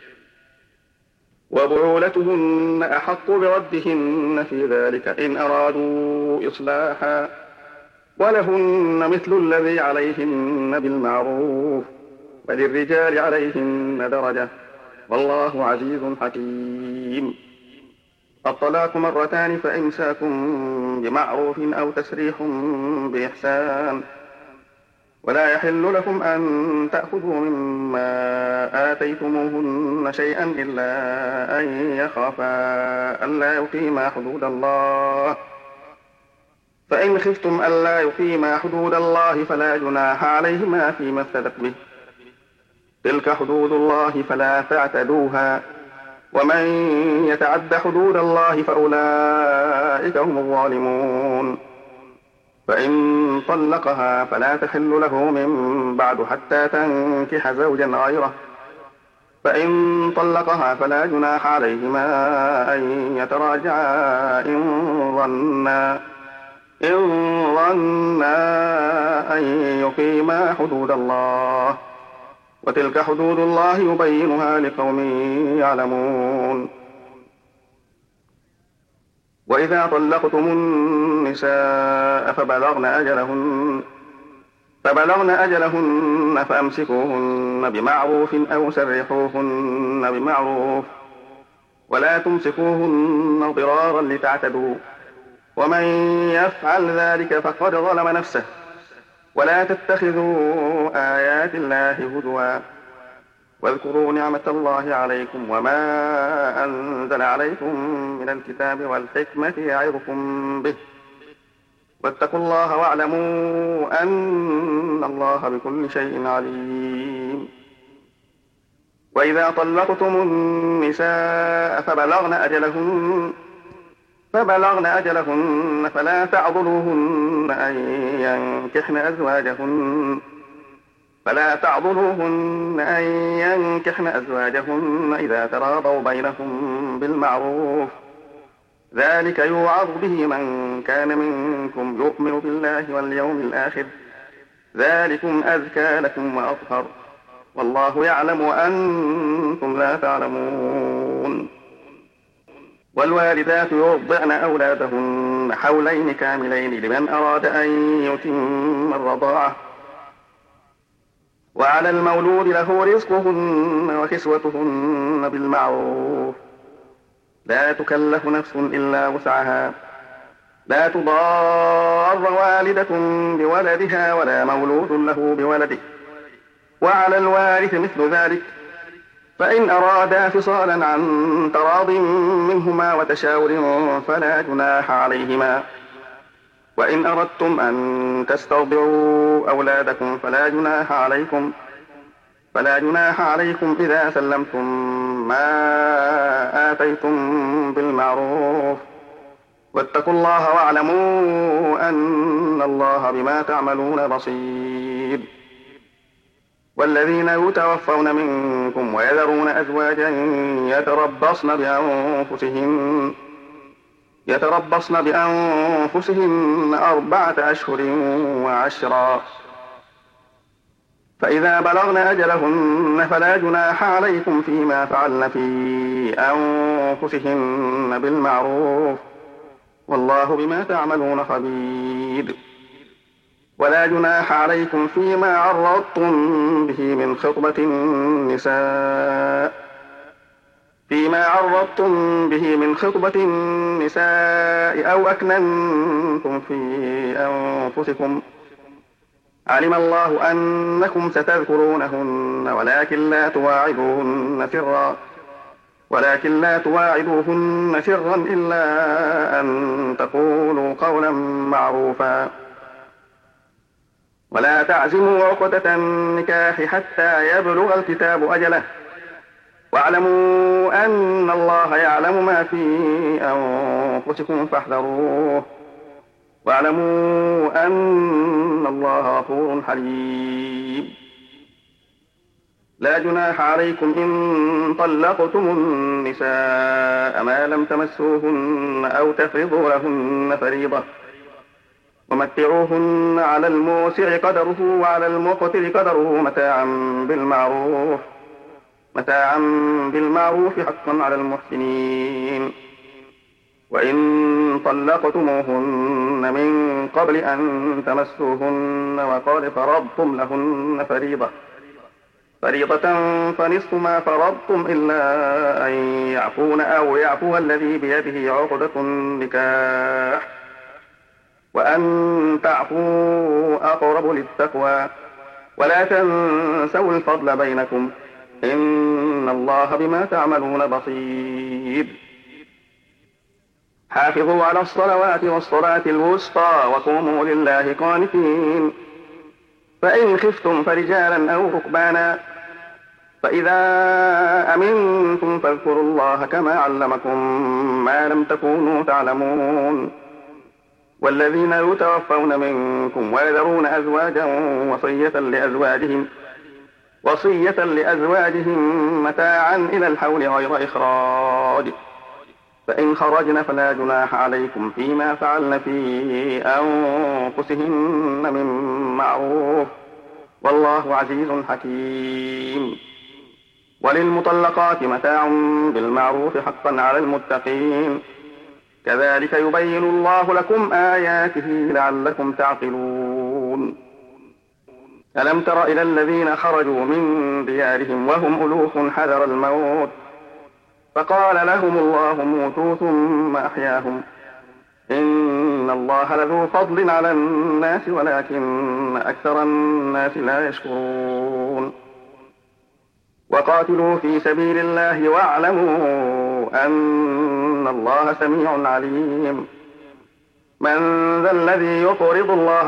وبعولتهن أحق بردهن في ذلك إن أرادوا إصلاحا، ولهن مثل الذي عليهن بالمعروف، وللرجال عليهن درجة، والله عزيز حكيم. الطلاق 2 فإمساك بمعروف أو تسريح بإحسان، ولا يحل لكم أن تأخذوا مما آتيتموهن شيئا إلا أن يخافا ألا يقيما حدود الله، فإن خفتم ألا يقيما حدود الله فلا جناح عليهما فيما افتدت به، تلك حدود الله فلا تعتدوها، ومن يتعد حدود الله فأولئك هم الظالمون. فإن طلقها فلا تحل له من بعد حتى تنكح زوجا غيره، فإن طلقها فلا جناح عليهما أن يتراجعا إن ظنا أن يقيما حدود الله، وتلك حدود الله يبينها لقوم يعلمون. وإذا طلقتم النساء فبلغن أجلهن فأمسكوهن بمعروف أو سرحوهن بمعروف، ولا تمسكوهن ضرارا لتعتدوا، ومن يفعل ذلك فقد ظلم نفسه. ولا تتخذوا آيات الله هزوا، واذكروا نعمة الله عليكم وما أنزل عليكم من الكتاب والحكمة يعظكم به، واتقوا الله واعلموا أن الله بكل شيء عليم. وإذا طلقتم النساء فبلغن أجلهن فلا تعضلوهن أن ينكحن أزواجهن إذا تراضوا بينهم بالمعروف، ذلك يوعظ به من كان منكم يؤمن بالله واليوم الآخر، ذلكم أزكى لكم وأطهر، والله يعلم وأنتم لا تعلمون. والوالدات يرضعن أولادهن حولين كاملين لمن أراد أن يتم الرضاعة، وعلى المولود له رزقهن وكسوتهن بالمعروف لا تكلف نفس إلا وسعها لا تضار والدة بولدها ولا مولود له بولده وعلى الوارث مثل ذلك فإن أرادا فصالا عن تراض منهما وتشاور فلا جناح عليهما وإن أردتم أن تسترضعوا أولادكم فلا جناح عليكم إذا سلمتم ما آتيتم بالمعروف واتقوا الله واعلموا أن الله بما تعملون بصير والذين يتوفون منكم ويذرون أزواجا يتربصن بأنفسهن 4 أشهر و10 فإذا بلغن أجلهن فلا جناح عليكم فيما فعلن في أنفسهن بالمعروف والله بما تعملون خبير ولا جناح عليكم فيما عرضتم به من خطبة النساء أو أكننتم في أنفسكم علم الله أنكم ستذكرونهن ولكن لا تواعدوهن سرا إلا أن تقولوا قولا معروفا ولا تعزموا عقدة النكاح حتى يبلغ الكتاب أجله واعلموا أن الله يعلم ما في أنفسكم فاحذروه واعلموا أن الله غفور حليم لا جناح عليكم إن طلقتم النساء ما لم تمسوهن أو تفرضوا لهن فريضة ومتعوهن على الموسع قدره وعلى المقتر قدره متاعا بالمعروف حقا على المحسنين وإن طلقتموهن من قبل أن تمسوهن وقد فرضتم لهن فريضة فنصف ما فرضتم إلا أن يعفون أو يعفو الذي بيده عقدة النكاح وأن تعفوا أقرب للتقوى ولا تنسوا الفضل بينكم إن الله بما تعملون بصير حافظوا على الصلوات والصلاة الوسطى وقوموا لله قانتين فإن خفتم فرجالا أو ركبانا فإذا أمنتم فاذكروا الله كما علمكم ما لم تكونوا تعلمون والذين يتوفون منكم ويذرون أزواجا وصية لأزواجهم متاعا إلى الحول غير إخراج فإن خرجن فلا جناح عليكم فيما فعلن في أنفسهن من معروف والله عزيز حكيم وللمطلقات متاع بالمعروف حقا على المتقين كذلك يبين الله لكم آياته لعلكم تعقلون ألم تر إلى الذين خرجوا من ديارهم وهم ألوف حذر الموت فقال لهم الله موتوا ثم أحياهم إن الله لذو فضل على الناس ولكن أكثر الناس لا يشكرون وقاتلوا في سبيل الله واعلموا أن الله سميع عليم من ذا الذي يقرض الله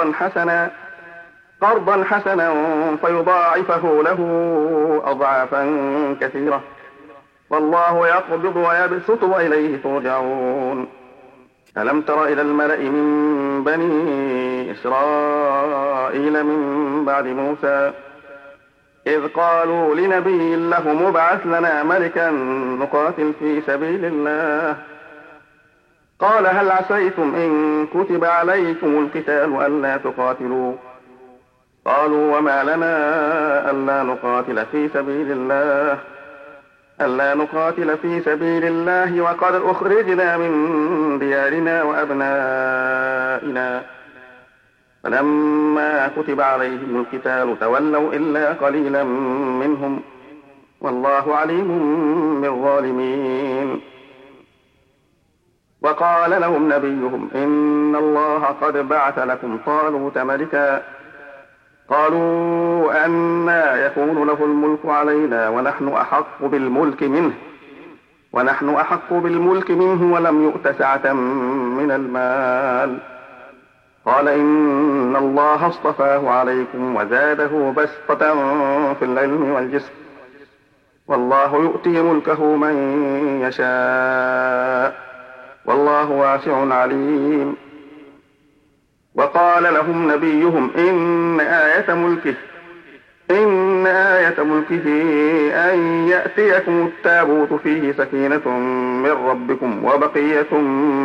قرضا حسنا فيضاعفه له أضعافا كثيرة والله يقبض ويبسط وإليه ترجعون ألم تر إلى الملأ من بني إسرائيل من بعد موسى إذ قالوا لنبي له مبعث لنا ملكا نقاتل في سبيل الله قال هل عسيتم إن كتب عليكم القتال ألا تقاتلوا قالوا وما لنا ألا نقاتل في سبيل الله وقد أخرجنا من ديارنا وأبنائنا فلما كتب عليهم القتال تولوا إلا قليلا منهم والله عليم بالظالمين. وقال لهم نبيهم إن الله قد بعث لكم طالوت ملكا. قالوا أنى يكون له الملك علينا ونحن أحق بالملك منه ولم يؤت سعة من المال. قال إن الله اصطفاه عليكم وزاده بسطة في العلم والجسم والله يؤتي ملكه من يشاء والله واسع عليم. وقال لهم نبيهم إن آية ملكه أن يأتيكم التابوت فيه سكينة من ربكم وبقية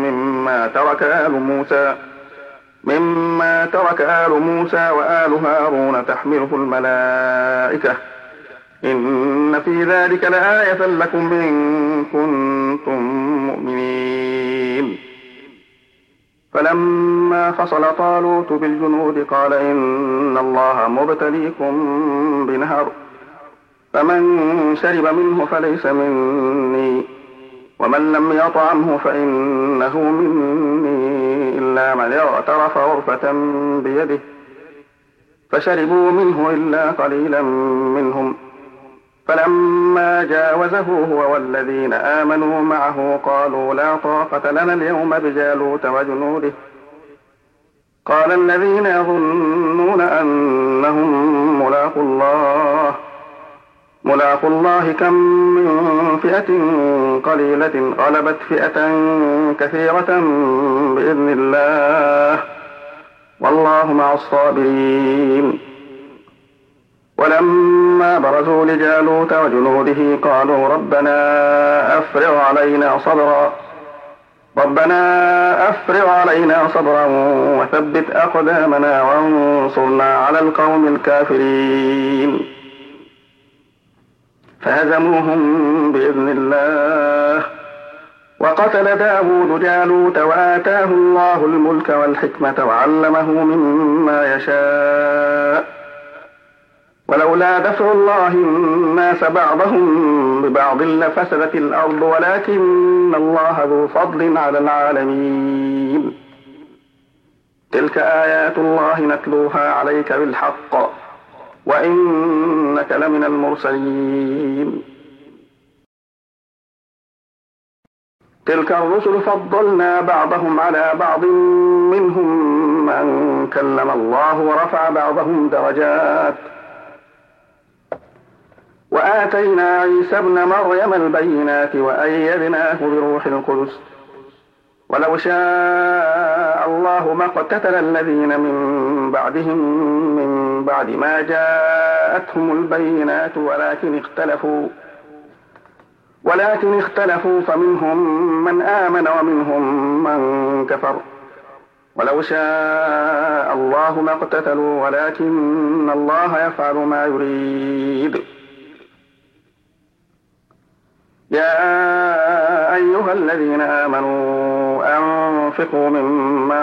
مما ترك آل موسى وآل هارون تحمله الملائكة إن في ذلك لآية لكم إن كنتم مؤمنين. فلما فصل طالوت بالجنود قال إن الله مبتليكم بنهر فمن شرب منه فليس مني ومن لم يطعمه فإنه مني إلا من اغترف غرفة بيده فشربوا منه إلا قليلا منهم. فلما جاوزه هو والذين آمنوا معه قالوا لا طاقة لنا اليوم بجالوت وجنوده. قال الذين يظنون أنهم ملاقو الله كم من فئة قليلة غلبت فئة كثيرة بإذن الله والله مع الصابرين. ولما برزوا لجالوت وجنوده قالوا ربنا أفرغ علينا صبرا وثبت أقدامنا وانصرنا على القوم الكافرين. فهزموهم بإذن الله. وقتل داود جالوت وآتاه الله الملك والحكمة وعلمه مما يشاء ولولا دفع الله الناس بعضهم ببعض لفسدت الأرض ولكن الله ذو فضل على العالمين. تلك آيات الله نتلوها عليك بالحق وإنك لمن المرسلين. تلك الرسل فضلنا بعضهم على بعض منهم من كلم الله ورفع بعضهم درجات وآتينا عيسى ابن مريم البينات وأيدناه بروح القدس ولو شاء الله ما اقتتل الذين من بعدهم من بعد ما جاءتهم البينات ولكن اختلفوا فمنهم من آمن ومنهم من كفر ولو شاء الله ما اقتتلوا ولكن الله يفعل ما يريد. يا أيها الذين آمنوا أنفقوا مما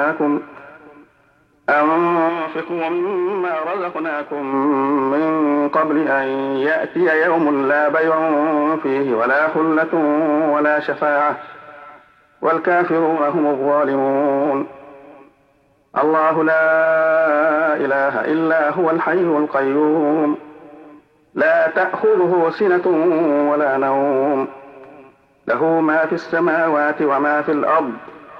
رزقناكم من قبل أن يأتي يوم لا بيع فيه ولا خلة ولا شفاعة والكافرون هم الظالمون. الله لا إله إلا هو الحي القيوم لا تأخذه سنة ولا نوم له ما في السماوات وما في الأرض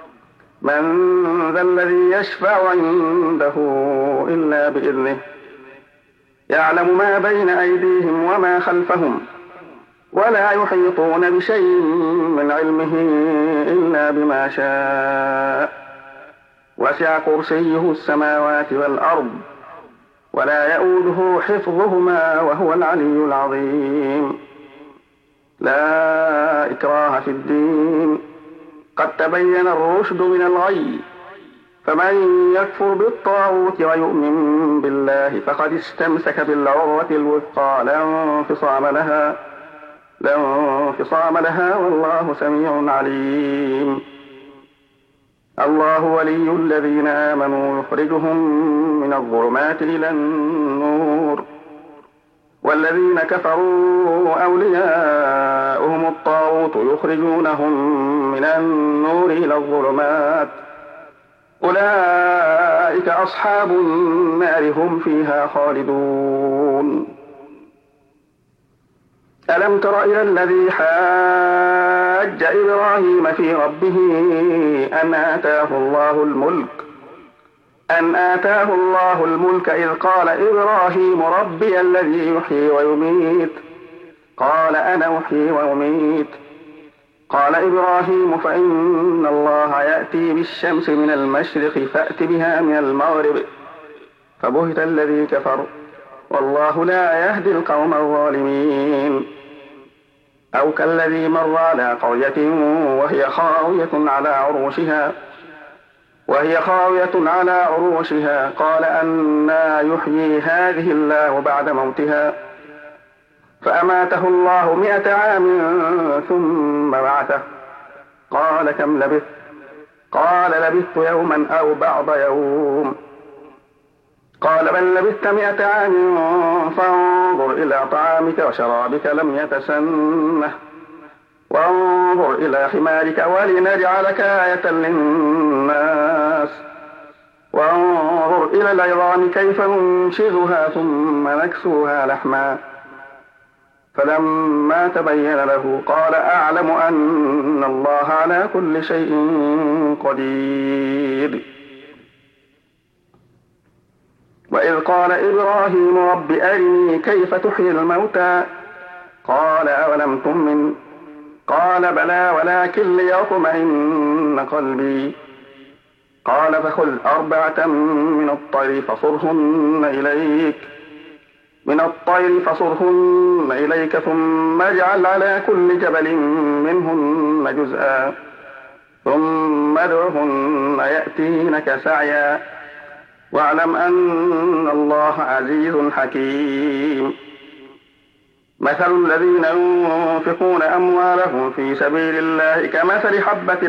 من ذا الذي يشفع عنده إلا بإذنه يعلم ما بين أيديهم وما خلفهم ولا يحيطون بشيء من علمه إلا بما شاء وسع كرسيه السماوات والأرض ولا يؤوده حفظهما وهو العلي العظيم. لا إكراه في الدين قد تبين الرشد من الغي فمن يكفر بالطاغوت ويؤمن بالله فقد استمسك بالعروة الوثقى لا انفصام لها والله سميع عليم. الله ولي الذين آمنوا يخرجهم من الظلمات إلى النور والذين كفروا أولياؤهم الطاغوت يخرجونهم من النور إلى الظلمات أولئك أصحاب النار هم فيها خالدون ألم تر إلى الذي حاج إبراهيم في ربه أن آتاه الله الملك إذ قال إبراهيم ربي الذي يحيي ويميت قال أنا أحيي وأميت قال إبراهيم فإن الله يأتي بالشمس من المشرق فأت بها من المغرب فبهت الذي كفر والله لا يهدي القوم الظالمين أو كالذي مر على قرية وهي خاوية على عروشها قال أنى يحيي هذه الله بعد موتها فأماته الله 100 عام ثم بعثه قال كم لبثت قال لبثت يوما أو بعض يوم قال بل لبثت 100 عام فانظر إلى طعامك وشرابك لم يتسنه وانظر إلى حمارك ولنجعلك آية للناس وانظر إلى العظام كيف ننشزها ثم نكسوها لحما فلما تبين له قال أعلم أن الله على كل شيء قدير وإذ قال إبراهيم رب أرني كيف تحيي الموتى قال أولم تؤمن قال بلى ولكن ليطمئن قلبي قال فخذ 4 من الطير فصرهن إليك ثم اجعل على كل جبل منهن جزءا ثم ادعهن يأتينك سعيا واعلم أن الله عزيز حكيم مثل الذين ينفقون أموالهم في سبيل الله كمثل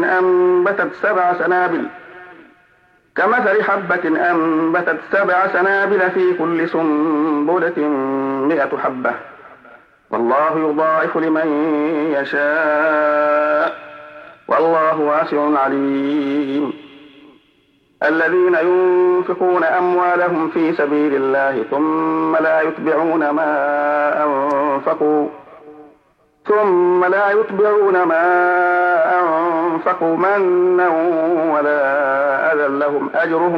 حبة أنبتت 7 سنابل في كل سنبلة 100 حبة والله يضاعف لمن يشاء والله واسع عليم الذين ينفقون أموالهم في سبيل الله ثم لا يتبعون ما أنفقوا منا ولا أذى لهم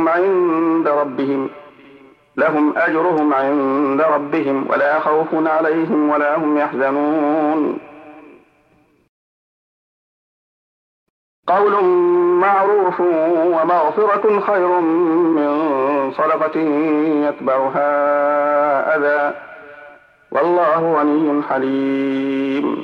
أجرهم عند ربهم ولا خوف عليهم ولا هم يحزنون قول معروف ومغفرة خير من صدقة يتبعها أذى والله غني حليم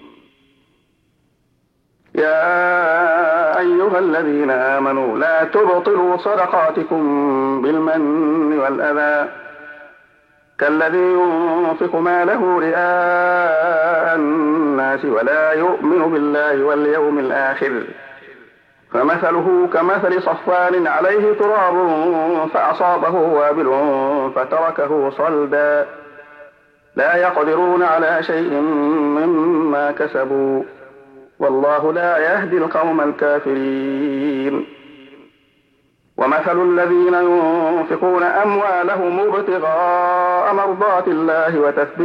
يا أيها الذين آمنوا لا تبطلوا صدقاتكم بالمن والأذى كالذي ينفق ماله رئاء الناس ولا يؤمن بالله واليوم الآخر فمثله كمثل صفان عليه تراب فأصابه وابل فتركه صلدا لا يقدرون على شيء مما كسبوا والله لا يهدي القوم الكافرين ومثل الذين ينفقون أموالهم ابتغاء مرضات الله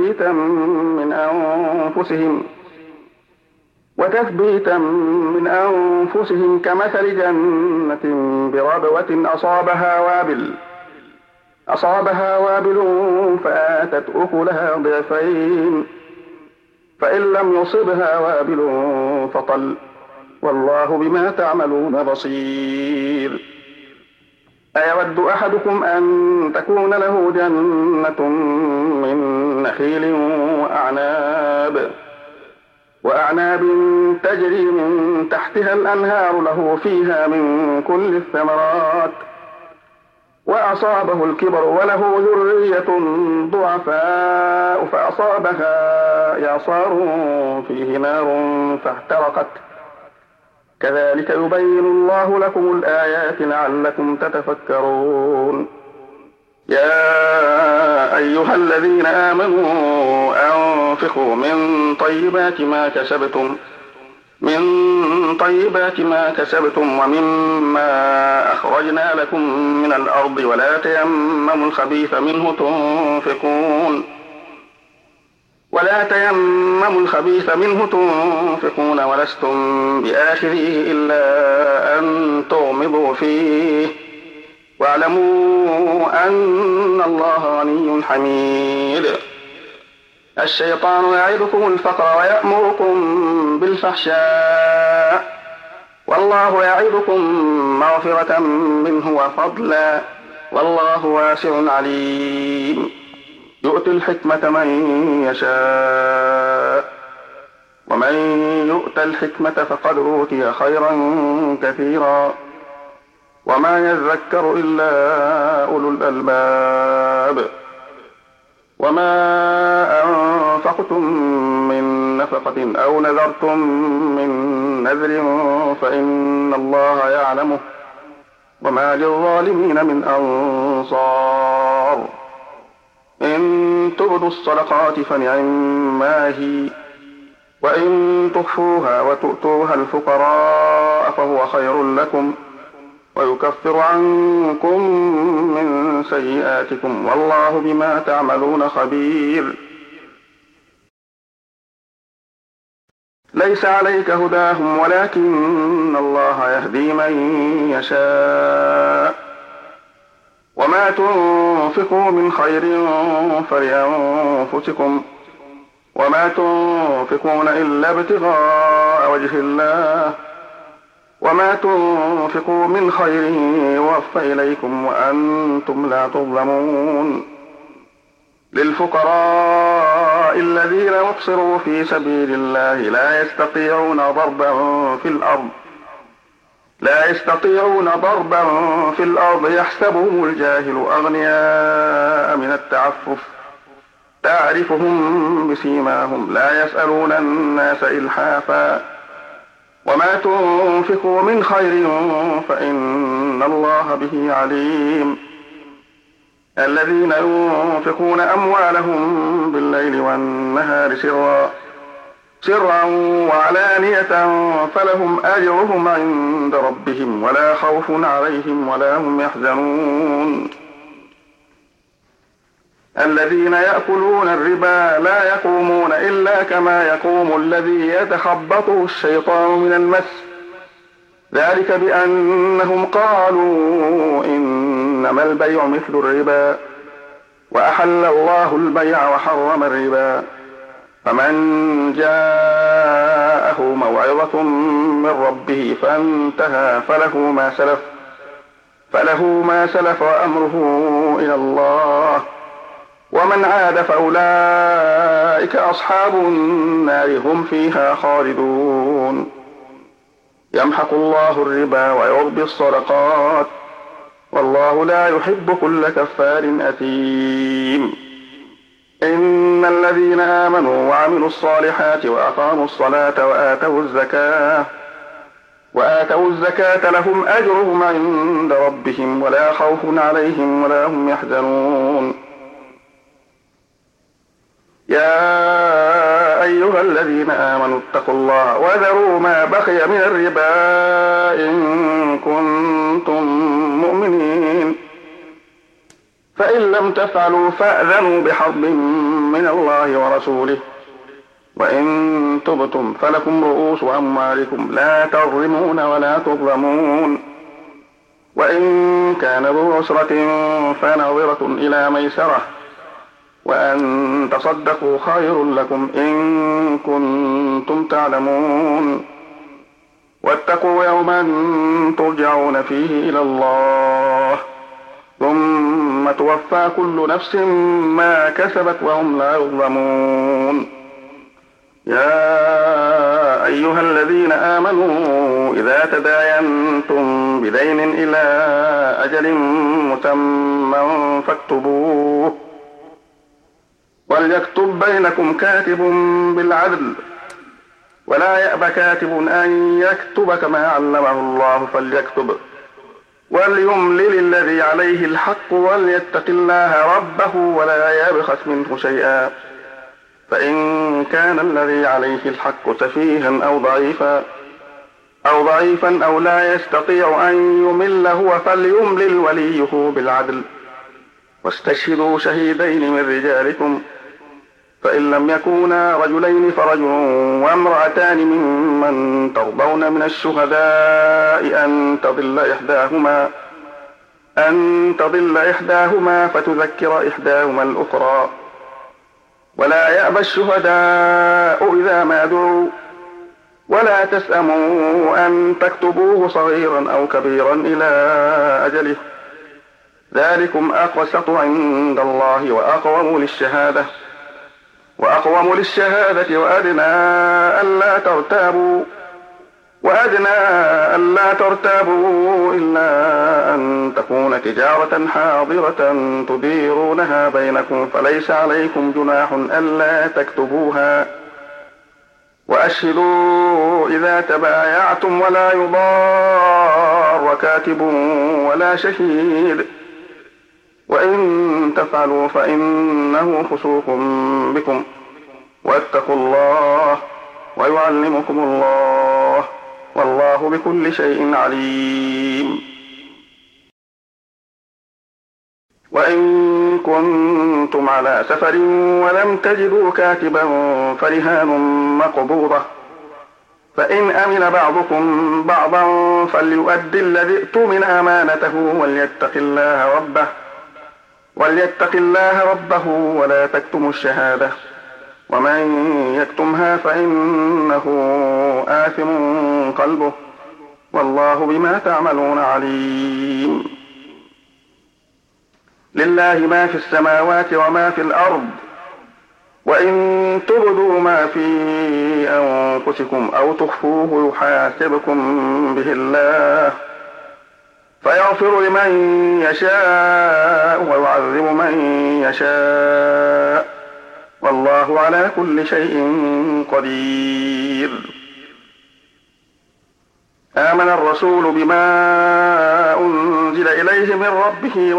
وتثبيتا من أنفسهم كمثل جنة بربوة أصابها وابل فآتت أكلها ضعفين فإن لم يصبها وابل فطل والله بما تعملون بصير أيود أحدكم أن تكون له جنة من نخيل وأعناب تجري من تحتها الأنهار له فيها من كل الثمرات وأصابه الكبر وله ذرية ضعفاء فأصابها إعصار فيه نار كذلك يبين الله لكم الآيات لعلكم تتفكرون. يا أيها الذين آمنوا أنفقوا من طيبات ما كسبتم ومما أخرجنا لكم من الأرض ولا تيمموا الخبيث منه تنفقون ولستم بآخذيه إلا أن تغمضوا فيه واعلموا أن الله غني حميد. الشيطان يعدكم الفقر ويأمركم بالفحشاء والله يعدكم مغفرة منه وفضلا والله واسع عليم. يؤتي الحكمة من يشاء ومن يؤت الحكمة فقد أوتي خيرا كثيرا وما يذكر إلا أولو الألباب. وما أنفقتم من نفقة أو نذرتم من نذر فإن الله يعلمه وما للظالمين من أنصار. إن تبدوا الصدقات فنعما هي وإن تخفوها وتؤتوها الفقراء فهو خير لكم ويكفر عنكم من سيئاتكم والله بما تعملون خبير. ليس عليك هداهم ولكن الله يهدي من يشاء وما تنفقوا من خير فلأنفسكم وما تنفقون إلا ابتغاء وجه الله وما تنفقوا من خير يوفى إليكم وأنتم لا تظلمون. للفقراء الذين أحصروا في سبيل الله لا يستطيعون ضربا في الأرض يحسبهم الجاهل أغنياء من التعفف تعرفهم بسيماهم لا يسألون الناس إلحافا وما تنفقوا من خير فإن الله به عليم. الذين ينفقون أموالهم بالليل والنهار سرا وعلانية فلهم أجرهم عند ربهم ولا خوف عليهم ولا هم يحزنون. الذين يأكلون الربا لا يقومون إلا كما يقوم الذي يتخبطه الشيطان من المس ذلك بأنهم قالوا إنما البيع مثل الربا وأحل الله البيع وحرم الربا. فمن جاءه موعظة من ربه فانتهى فله ما سلف وأمره إلى الله ومن عاد فأولئك أصحاب النار هم فيها خالدون. يمحق الله الربا ويربي الصدقات والله لا يحب كل كفار أثيم. إن الذين آمنوا وعملوا الصالحات وأقاموا الصلاة وآتوا الزكاة لهم أجرهم عند ربهم ولا خوف عليهم ولا هم يحزنون. يا أيها الذين آمنوا اتقوا الله وذروا ما بقي من الربا إن كنتم مؤمنين فإن لم تفعلوا فأذنوا بحرب من الله ورسوله وإن تبتم فلكم رؤوس أموالكم لا تظلمون ولا تظلمون. وإن كان ذو عسرة فنظرة إلى ميسرة وأن تصدقوا خير لكم إن كنتم تعلمون. واتقوا يوما ترجعون فيه إلى الله ثم توفى كل نفس ما كسبت وهم لا يظلمون. يا أيها الذين آمنوا إذا تداينتم بدين إلى أجل مسمى فاكتبوه وليكتب بينكم كاتب بالعدل ولا يأب كاتب أن يكتب كما علمه الله فليكتب وليملل الذي عليه الحق وليتق الله ربه ولا يبخس منه شيئا فإن كان الذي عليه الحق سفيها أو ضعيفا أو لا يستطيع أن يمل هو فليملل وليه بالعدل واستشهدوا شهيدين من رجالكم فإن لم يكونا رجلين فرجل وامرأتان ممن ترضون من الشهداء أن تضل إحداهما فتذكر إحداهما الأخرى ولا يأبى الشهداء إذا ما دعوا ولا تسأموا أن تكتبوه صغيرا أو كبيرا إلى أجله ذلكم أقسط عند الله وأقوم للشهادة وأدنى ألا ترتابوا إلا أن تكون تجارة حاضرة تديرونها بينكم فليس عليكم جناح ألا تكتبوها وأشهدوا إذا تبايعتم ولا يضار كاتب ولا شهيد وإن تفعلوا فإنه فسوق بكم واتقوا الله ويعلمكم الله والله بكل شيء عليم. وإن كنتم على سفر ولم تجدوا كاتبا فرهان مقبوضة فإن أمن بعضكم بعضا فليؤدي الذي ائتمن أمانته وليتق الله ربه ولا تكتموا الشهادة ومن يكتمها فإنه آثم قلبه والله بما تعملون عليم. لله ما في السماوات وما في الأرض وإن تبدوا ما في أنفسكم أو تخفوه يحاسبكم به الله فيغفر لمن يشاء ويعذب من يشاء والله على كل شيء قدير. آمن الرسول بما أنزل إليه من ربه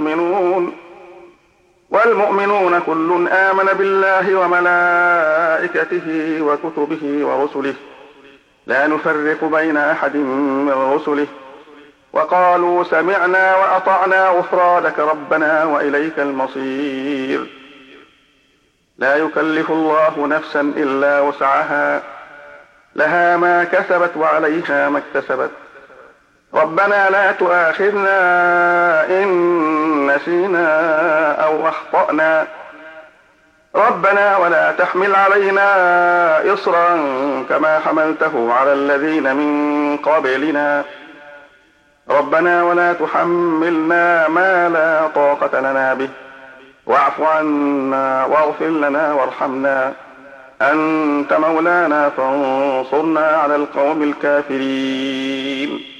والمؤمنون كل آمن بالله وملائكته وكتبه ورسله لا نفرق بين أحد من رسله وقالوا سمعنا وأطعنا غفرانك ربنا وإليك المصير. لا يكلف الله نفسا إلا وسعها لها ما كسبت وعليها ما اكتسبت ربنا لا تؤاخذنا إن نسينا أو أخطأنا ربنا ولا تحمل علينا إصرا كما حملته على الذين من قبلنا ربنا ولا تحملنا ما لا طاقة لنا به واعف عنا واغفر لنا وارحمنا أنت مولانا فانصرنا على القوم الكافرين.